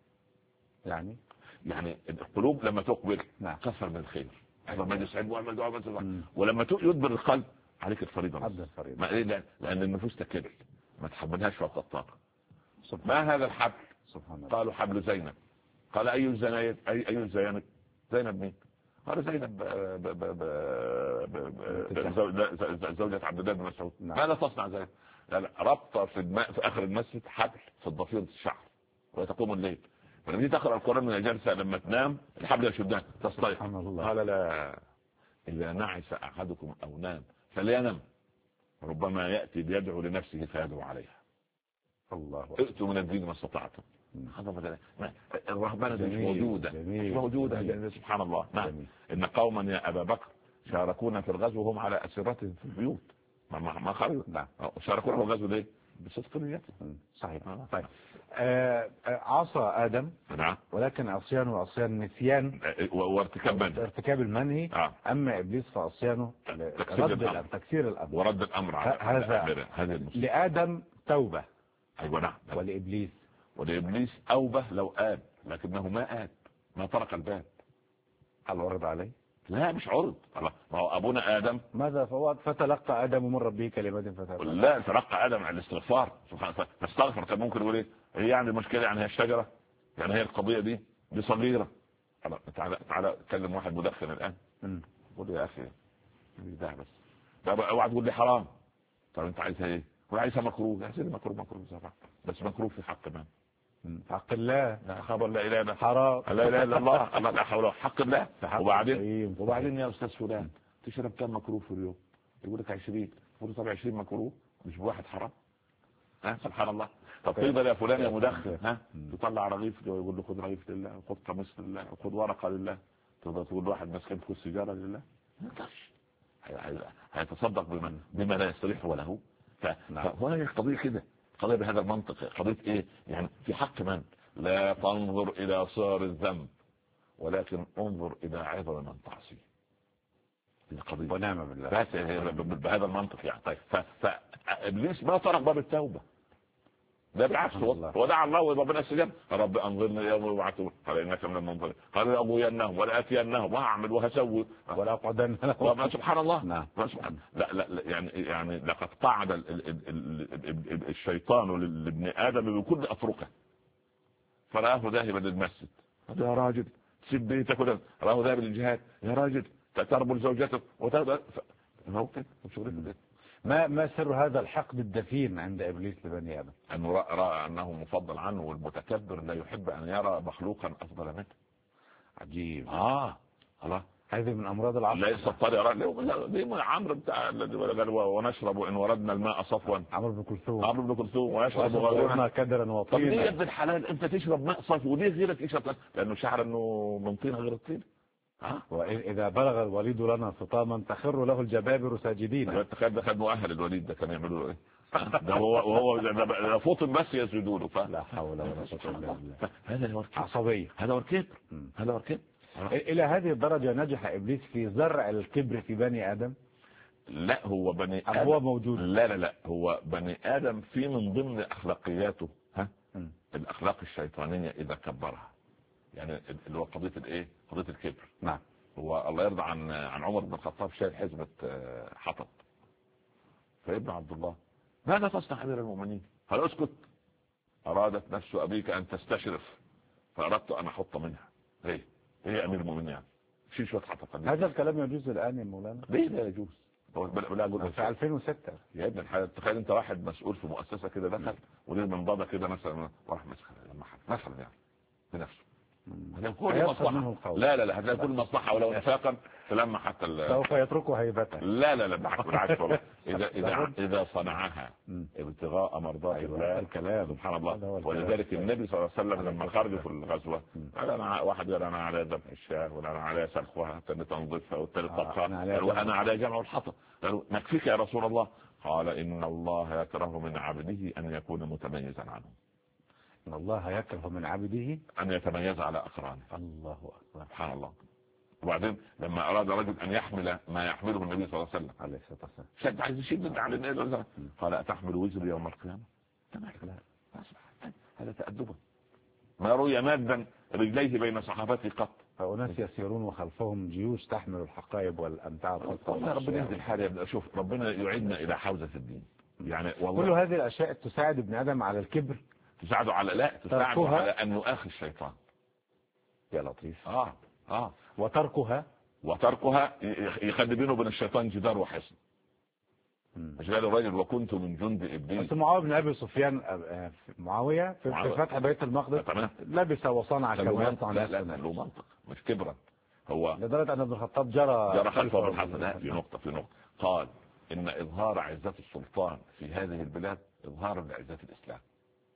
يعني القلوب لما تقبل كثر من الخير، احضر مجلس علم واعمل دعاء، ولما يدبر القلب عليك الفريضة. لأن النفوس تكبل ما تحملهاش فوق الطاقة. ما هذا الحبل؟ قالوا حبل زينب. قال أي الزينب؟ زينب مين؟ قال زينب زوجة عبد الله بن مسعود. ماذا تصنع زينب؟ لا ربط في آخر المسجد حبل في ضفيرة الشعر وتقوم الليل، فلما تقرأ القرآن من الجلسة لما تنام الحبل يشدها تصطيح. قال لا، إذا نعس أحدكم أو نام فلينم، ربما يأتي بيدعو لنفسه فيدعو عليها. الله ائتوا من الدين ما استطعتم. الرهبنة مش موجودة، مش موجودة. سبحان الله. نعم. إن قوما يا أبا بكر شاركونا في الغزو وهم على أسرتهم في البيوت ما خرجوا. نعم. شاركونا في الغزو ليه؟ بصدق نيتهم. صحيح. طيب عصى آدم. نعم. ولكن عصيانه عصيان نسيان وارتكاب المنهي. أما إبليس فعصيانه تكسير الأمر ورد الأمر على هذا لآدم توبة. أيوة. نعم. ولإبليس أوبة لو آب، لكنه ما آب، ما طرق الباب. هل عرض عليه؟ لا مش عرض. ما هو أبونا آدم ماذا فوض؟ فتلقى آدم من ربه كلمات فتلقى. لا، تلقى آدم على الاستغفار. سبحان الله. فاستغفر. كان ممكن يقول ايه؟ هي يعني المشكلة يعني هي الشجرة، يعني هي القضية دي صغيرة. تعالى كلم واحد مدخن الآن، قول يا أخي ده بس اوعى تقول لي حرام. طب انت عايزها ايه؟ وعايزها مكروه. يا سيدي مكروه بس مكروه في حق من؟ حق الله. لا خبر لا اله الا حرام. لا اله الا الله. الله لا حول ولا حق الله. وبعدين يا استاذ فلان تشرب كم مكروه في اليوم؟ يقول لك 20. يقول طب 20 مكروه مش بواحد حرام؟ سبحان الله. طب تقدر يا فلان يا مدخن تطلع رغيف ويقول له خذ رغيف لله وخذ قميص لله وخذ ورقه لله؟ تقدر تقول واحد مسكين خذ سيجاره لله؟ ما يقدرش. هيتصدق بما لا يستريح وله. فهي قضيه كده، قضيه بهذا المنطق. قضيه ايه يعني؟ في حق من؟ لا تنظر الى صار الذنب ولكن انظر الى عظم من تعصي. القضيه ونعم بالله بهذا المنطق يعني. طيب فابليس ما طرق باب التوبه، ده بالعكس ودعا الله وربنا استجاب. رب انظرني يوم يبعثون قال انك من المنظرين قال لاغوينهم ولاتينهم واعمل وهسوي ولا اقعدن لهم. سبحان الله. نعم. لا يعني لقد قعد الشيطان لابن ادم بكل اطرقه فرآه ذاهبا للمسجد. قال يا راجل تسيب بيتك ولا رآه ذاهبا للجهاد. يا راجل تربل زوجتك ما سر هذا الحقد الدفين عند إبليس لبني آدم؟ أنه رأى أنه مفضل عنه، والمتكبر لا يحب أن يرى مخلوقا أفضل منه. عجيب. الله. هذه من أمراض العصر. ليس الطريقة دي عمرو بتاع ونشرب إن وردنا الماء صفوا. عمرو بن كلثوم ويشرب غيرنا كدرا وطينا. طب ليه يا ابن الحلال أنت تشرب ماء صافي وليه غيرك يشرب؟ لأنه شعر أنه من طين غير الطين. وإذا بلغ الوليد لنا فطاما تخر له الجبابر ساجدين. تخيل خد مؤهل الوليد ده كان يعملوا ايه؟ ده وهو فطن بس يسجدوا له. لا حول ولا قوة الا بالله. هذا هو عصبية. هذا هو الكبر. إلى هذه الدرجة نجح إبليس في زرع الكبر في بني آدم. لا هو بني آدم هو موجود. لا هو بني آدم في من ضمن أخلاقياته الأخلاق الشيطانية إذا كبرها، يعني اللي هو قضية الايه؟ قضية الكبر. نعم. هو الله يرضى عن عمر بن الخطاب شايل حزمة حطب، فابن عبد الله ماذا تصنع أمير المؤمنين؟ قال اسكت، أرادت نفس أبيك أن تستشرف فأردت أن أحط منها. هي أمير المؤمنين يعني شيل شوية حطب. هذا الكلام يجوز الآن يا مولانا؟ ليه لا يجوز؟ في 2006 يا ابن الحلال. تخيل انت واحد مسؤول في مؤسسة كده دخل وليه من ضادة كده مثلا راح مثلا يعني بنفسه هتلاقي كل مصلحة. لا هتلاقي كل مصلحة ولو نفاقا فلما حتى سوف يتركه هيبته. لا بالعكس والله. إذا صنعها ابتغاء مرضات الله الكلام. سبحان الله. ولذلك النبي صلى الله عليه وسلم لما خرج في الغزوة أنا واحد قال أنا على ذبح الشاه ولا أنا على سلخها الثاني تنظيفها والثالث طبخها وأنا على جمع الحطب. قالوا نكفيك يا رسول الله. قال إن الله يكره من عبده أن يكون متميزا عنه. إن الله يكره من عبده أن يتميز على أقرانه. الله أكبر. سبحان الله. وبعدين لما أراد رجل أن يحمل ما يحمله النبي صلى الله عليه وسلم عليه الصلاة والسلام شد عايز يشد على النبي قال أتحمل وزر يوم القيامة؟ هذا تأدبا. ما روي مادا رجليه بين صحابته قط. فأناس يسيرون وخلفهم جيوش تحمل الحقائب والأمتعة. ربنا يهدي الحال. شوف ربنا يعيدنا إلى حوزة الدين يعني والله. كل هذه الأشياء تساعد ابن آدم على الكبر. تساعده على تساعده على أن يؤاخي الشيطان. يا لطيف. وتركها يخلي بينه وبين الشيطان جدار وحصن. مش قال الراجل وكنت من جند ابليس. بس معاوية بن ابي سفيان معاوية في فتح بيت المقدس لبس وصنع كما يصنع. لا له منطق مش كبرا. هو لدرجة ان ابن الخطاب جرى خلفه بالحسن. لا في نقطة قال ان اظهار عزة السلطان في هذه البلاد اظهار لعزة الاسلام.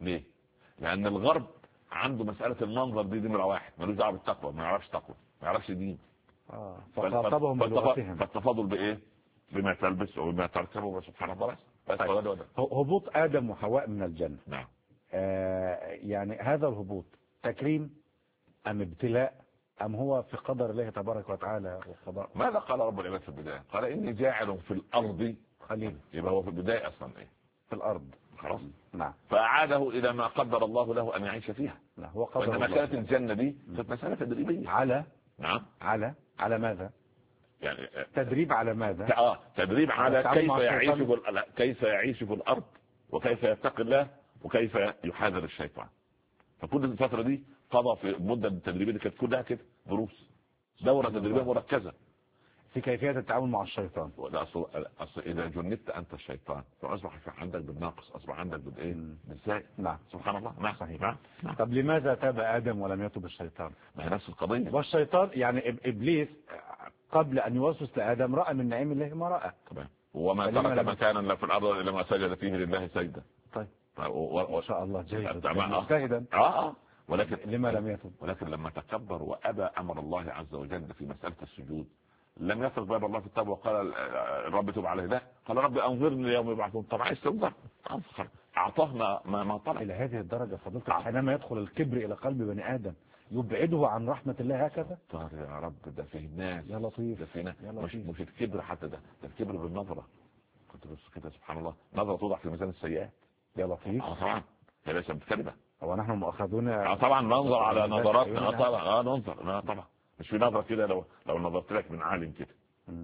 ليه؟ لان الغرب عنده مساله المنظر دي نمره واحد، ملوش دعوه بالتقوى، ما يعرفش تقوى، ما يعرفش دين. فخاطبهم بلغتهم. فالتفاضل بايه؟ بما تلبس وبما تركب، سبحان الله. بس طيب. هبوط ادم وحواء من الجنه، نعم. يعني هذا الهبوط تكريم ام ابتلاء ام هو في قدر الله تبارك وتعالى وقضاء؟ ماذا قال رب العباد في البدايه؟ قال اني جاعل في الارض خليل. يبقى هو في البدايه اصلا ايه؟ في الارض. خلاص. نعم. فاعاده الى ما قدر الله له ان يعيش فيها. لا هو قدر وانما الله. كانت الجنه دي كانت مساله تدريبيه. على. نعم. على ماذا؟ يعني تدريب على ماذا؟ تدريب على كيف يعيش في الارض، وكيف يتقي الله، وكيف يحاذر الشيطان. فكل الفتره دي قضى في المده التدريبيه دي كانت كلها كده دروس، دوره تدريبيه مركزه في كيفيه التعامل مع الشيطان. اصل اذا جنبت انت الشيطان فاصبح عندك بالناقص، اصبح عندك بالايه؟ بالزائد. نعم. سبحان الله. نعم. صحيح. نعم. طب لماذا تاب ادم ولم يتب الشيطان؟ ما هي نفس القضيه. والشيطان يعني ابليس قبل ان يوسوس لادم راى من نعيم الله ما راى. طبعا. وما ترك مكانا في الارض الا ما سجد فيه لله سجدا. طيب. ما شاء الله جيد مجتهدا. ولكن لما لم يتب؟ ولكن لما تكبر وابى امر الله عز وجل في مساله السجود لم يترك باب الله في التوبه وقال الرب تب عليه، لا قال رب انظرني يوم يبعثون. طب عايز تنظر اعطاه ما طلب. الى هذه الدرجه فضلت حينما يدخل الكبر الى قلب بني ادم يبعده عن رحمه الله هكذا. طار يا رب، ده فيه ناس يا لطيف، ده فيه ناس مش الكبر حتى، ده الكبر بالنظره. كنت بس كده سبحان الله، نظره توضع في ميزان السيئات. يا لطيف. طبعا هي ليست بكلمه. هو نحن مؤاخذون طبعا ننظر على نظراتنا. طبعا ننظر. طبعا مش في نظره كده لو نظرت لك من عالم كده.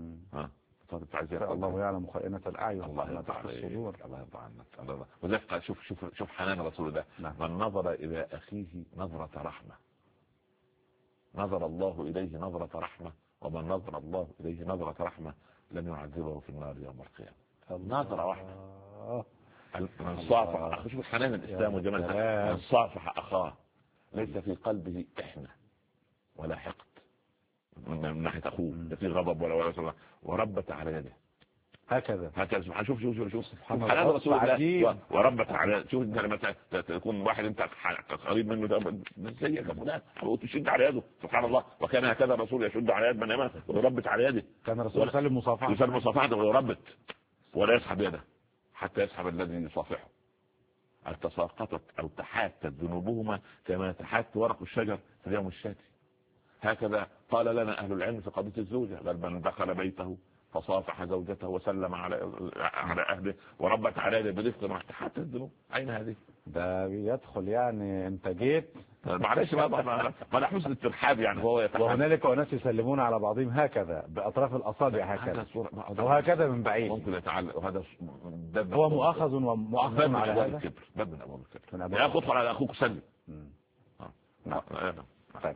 الله يعلم خائنة الأعين. الله يرضى عليك. الله يرضى عنك. وذلك شوف حنان رسول الله. نعم. من نظر إلى أخيه نظرة رحمة نظر الله إليه نظرة رحمة، ومن نظر الله إليه نظرة رحمة لن يعذبه في النار يوم القيامة. نظرة واحدة. من صافح، شوف حنان الإسلام وجمال. من صافح أخاه ليس في قلبه إحنة ولا حقد من ناحية أخوه، في غضب ولا وربت على يده هكذا. شوف سبحان الله رسول الله. وربت على، شوف انت لما تكون واحد انت قريب منه ده زيك يا فلان وتشد على يده، سبحان الله. وكان هكذا الرسول يشد على يد من امامه ويربت على يده. كان الرسول يسلم مصافحه ويربت ولا يسحب يده حتى يسحب الذي يصافحه. التساقطت او تحاتت ذنوبهما كما تحات ورق الشجر في اليوم الشاتي. هكذا قال لنا أهل العلم في قضية الزوجة، بل من دخل بيته فصافح زوجته وسلم على أهله وربت على يده برفق حتى الذنوب. أين هذه؟ ده بيدخل يعني أنت جيت معلش ما حسن الترحاب يعني. هو وهنالك أناس يسلمون على بعضهم هكذا بأطراف الأصابع هكذا وهكذا من بعيد. ممكن يتعلق. وهذا هو مؤاخذ ومؤاخذ على هذا. الكبر باب من أبواب الكبر. يا أخذ على أخوك سلم. طيب.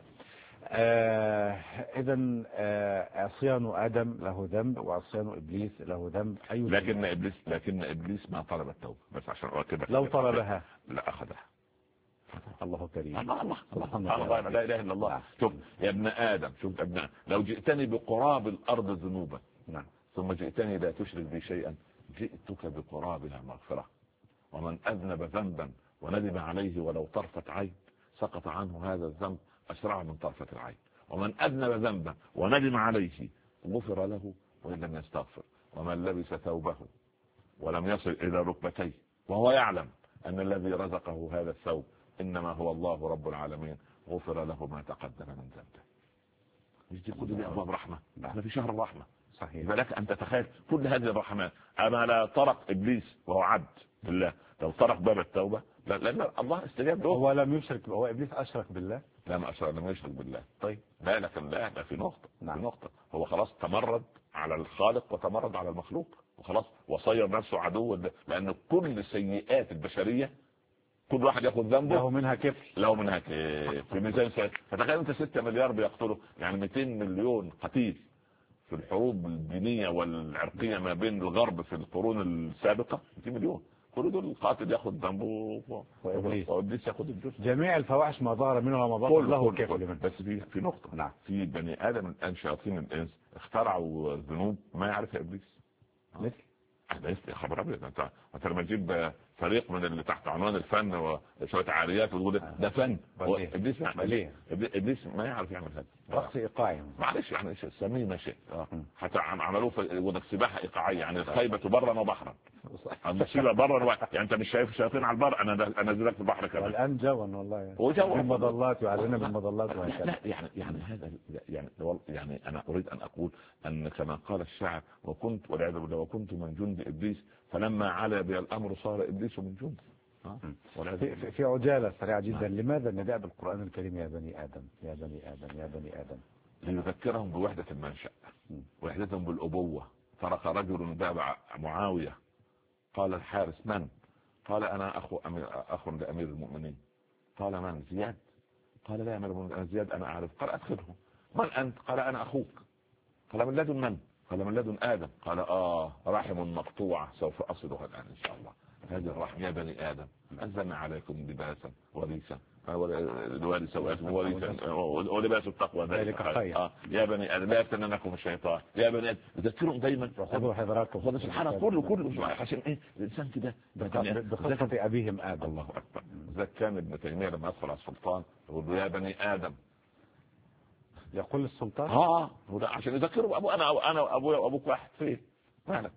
إذن عصيان آدم له ذنب وعصيان إبليس له ذنب. لكن إبليس ما طلب التوبة، بس عشان أؤكد لو طلبها لا أخذها. الله كريم. الله لا إله إلا الله. شوف يا ابن آدم، شوف ابن، لو جئتني بقراب الأرض ذنوبا ثم جئتني لا تشرك بي شيئا جئتك بقرابها مغفرة. ومن أذنب ذنبا وندم عليه ولو طرفة عين سقط عنه هذا الذنب أسرع من طرفة العين. ومن أذنب ذنبا وندم عليه غفر له وإن لم يستغفر. ومن لبس ثوبه ولم يصل إلى ركبتيه وهو يعلم أن الذي رزقه هذا الثوب إنما هو الله رب العالمين غفر له ما تقدم من ذنبه. مش دي كل دي أبواب رحمة؟ احنا في شهر الرحمة. صحيح. فلك أن تتخيل كل هذه الرحمات. أما لا طرق إبليس وهو عبد بالله، لو طرق باب التوبة لأن الله استجاب له. هو لم يشرك، هو إبليس أشرك بالله. لم يشرك بالله. طيب لا لكن لا في نقطة. في نقطة هو خلاص تمرد على الخالق وتمرد على المخلوق وخلاص وصير نفسه عدو، لأن كل سيئات البشرية كل واحد ياخذ ذنبه له منها كفل في ميزان سيئات. فتخيل انت 6 مليار بيقتلوا، يعني 200 مليون قتيل في الحروب الدينية والعرقية ما بين الغرب في القرون السابقة. 200 مليون كل دول القاتل ياخذ ذنبه وإبليس ياخذ الجزء. جميع الفواحش ما ظهر منها وما بطن له كفل منه. بس في نقطة. في بني آدم الآن شياطين الإنس اخترعوا ذنوب ما يعرفها إبليس. يا خبر ابيض، انت لما تجيب فريق من اللي تحت عنوان الفن وشويه عاريات وتقول ده فن، ابليس ما يعرف يعمل هذا. رقص ايقاعي معلش يعني سميه ما شئت. حتى عملوه في سباحه ايقاعيه، يعني الخيبه برا وبحرا، المصيبه برا يعني انت مش شايف الشياطين على البر، انا نزلك في البحر كمان والان جوا والله بالمظلات يعلنا بالمظلات وهكذا. لا يعني هذا يعني انا اريد ان اقول ان كما قال الشاعر والعياذ بالله وكنت من جند ابليس فلما علا بي الامر صار ابليس من جند. في عجاله سريعه جدا، لماذا النداء بالقران الكريم يا بني ادم يا بني ادم يا بني ادم؟ ليذكرهم بوحده المنشأ، وحدتهم بالابوه. طرق رجل باب معاويه، قال الحارس من؟ قال انا اخ لامير المؤمنين. قال من؟ زياد؟ قال لا يا امير المؤمنين زياد انا اعرف. قال ادخله. من انت؟ قال انا اخوك. قال من لدن من؟ قال من لدن ادم. قال رحم مقطوعه سوف اصلها الان ان شاء الله. هذه الرحم يا بني ادم انزلنا عليكم لباسا وريشا الوالي سواتكم وريشا ولباس التقوى ذلك خير. يا بني ادم لا يفتننكم الشيطان يا بني ادم. ذكرهم دايما خذوا حذركم. خذوا سبحان كله عشان ايه الانسان كده بخطة ابيهم ادم. الله اكبر. كان ابن تيميه لما يدخل على السلطان يقول له يا بني ادم. يقول السلطان عشان يذكروا انا ابويا وابوك واحد فين مالك.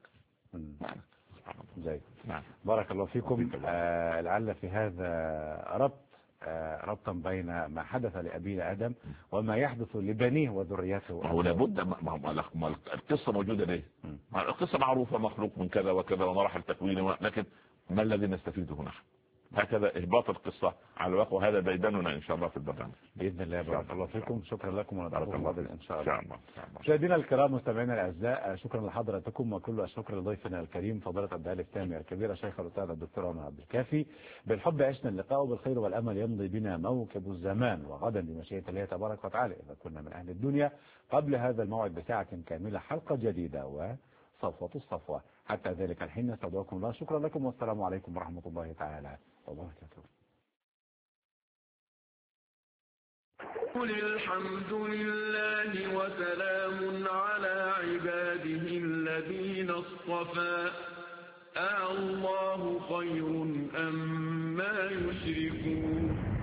زي بارك الله فيكم. لعل في هذا ربطا بين ما حدث لأبينا آدم وما يحدث لبنيه وذريته. ما هو لابد ما القصة موجودة ليه؟ القصة معروفة مخلوق من كذا وكذا ومراحل تكوينه، لكن ما الذي نستفيده نحن؟ هكذا إهباط القصة على الواقع، وهذا بيدننا إن شاء الله في البرنامج بإذن الله. بارك الله فيكم. شكرا لكم ونتقابل بعد إن شاء الله. الله. مشاهدينا الكرام مستمعينا الأعزاء، شكرا لحضراتكم وكل الشكر لضيفنا الكريم فضيلة الداعية السامي الكبير الشيخ الأستاذ الدكتور عمر عبد الكافي. بالحب عشنا اللقاء وبالخير والأمل يمضي بنا موكب الزمان، وغدا بمشيئة الله تبارك وتعالى إذا كنا من أهل الدنيا قبل هذا الموعد بساعة كاملة حلقة جديدة وصفوة الصفوة. حتى ذلك الحين نستودعكم الله. شكرا لكم والسلام عليكم ورحمة الله تعالى وبركاته. قل الحمد لله وسلام على عباده الذين اصطفى الله خير أم ما يشركون.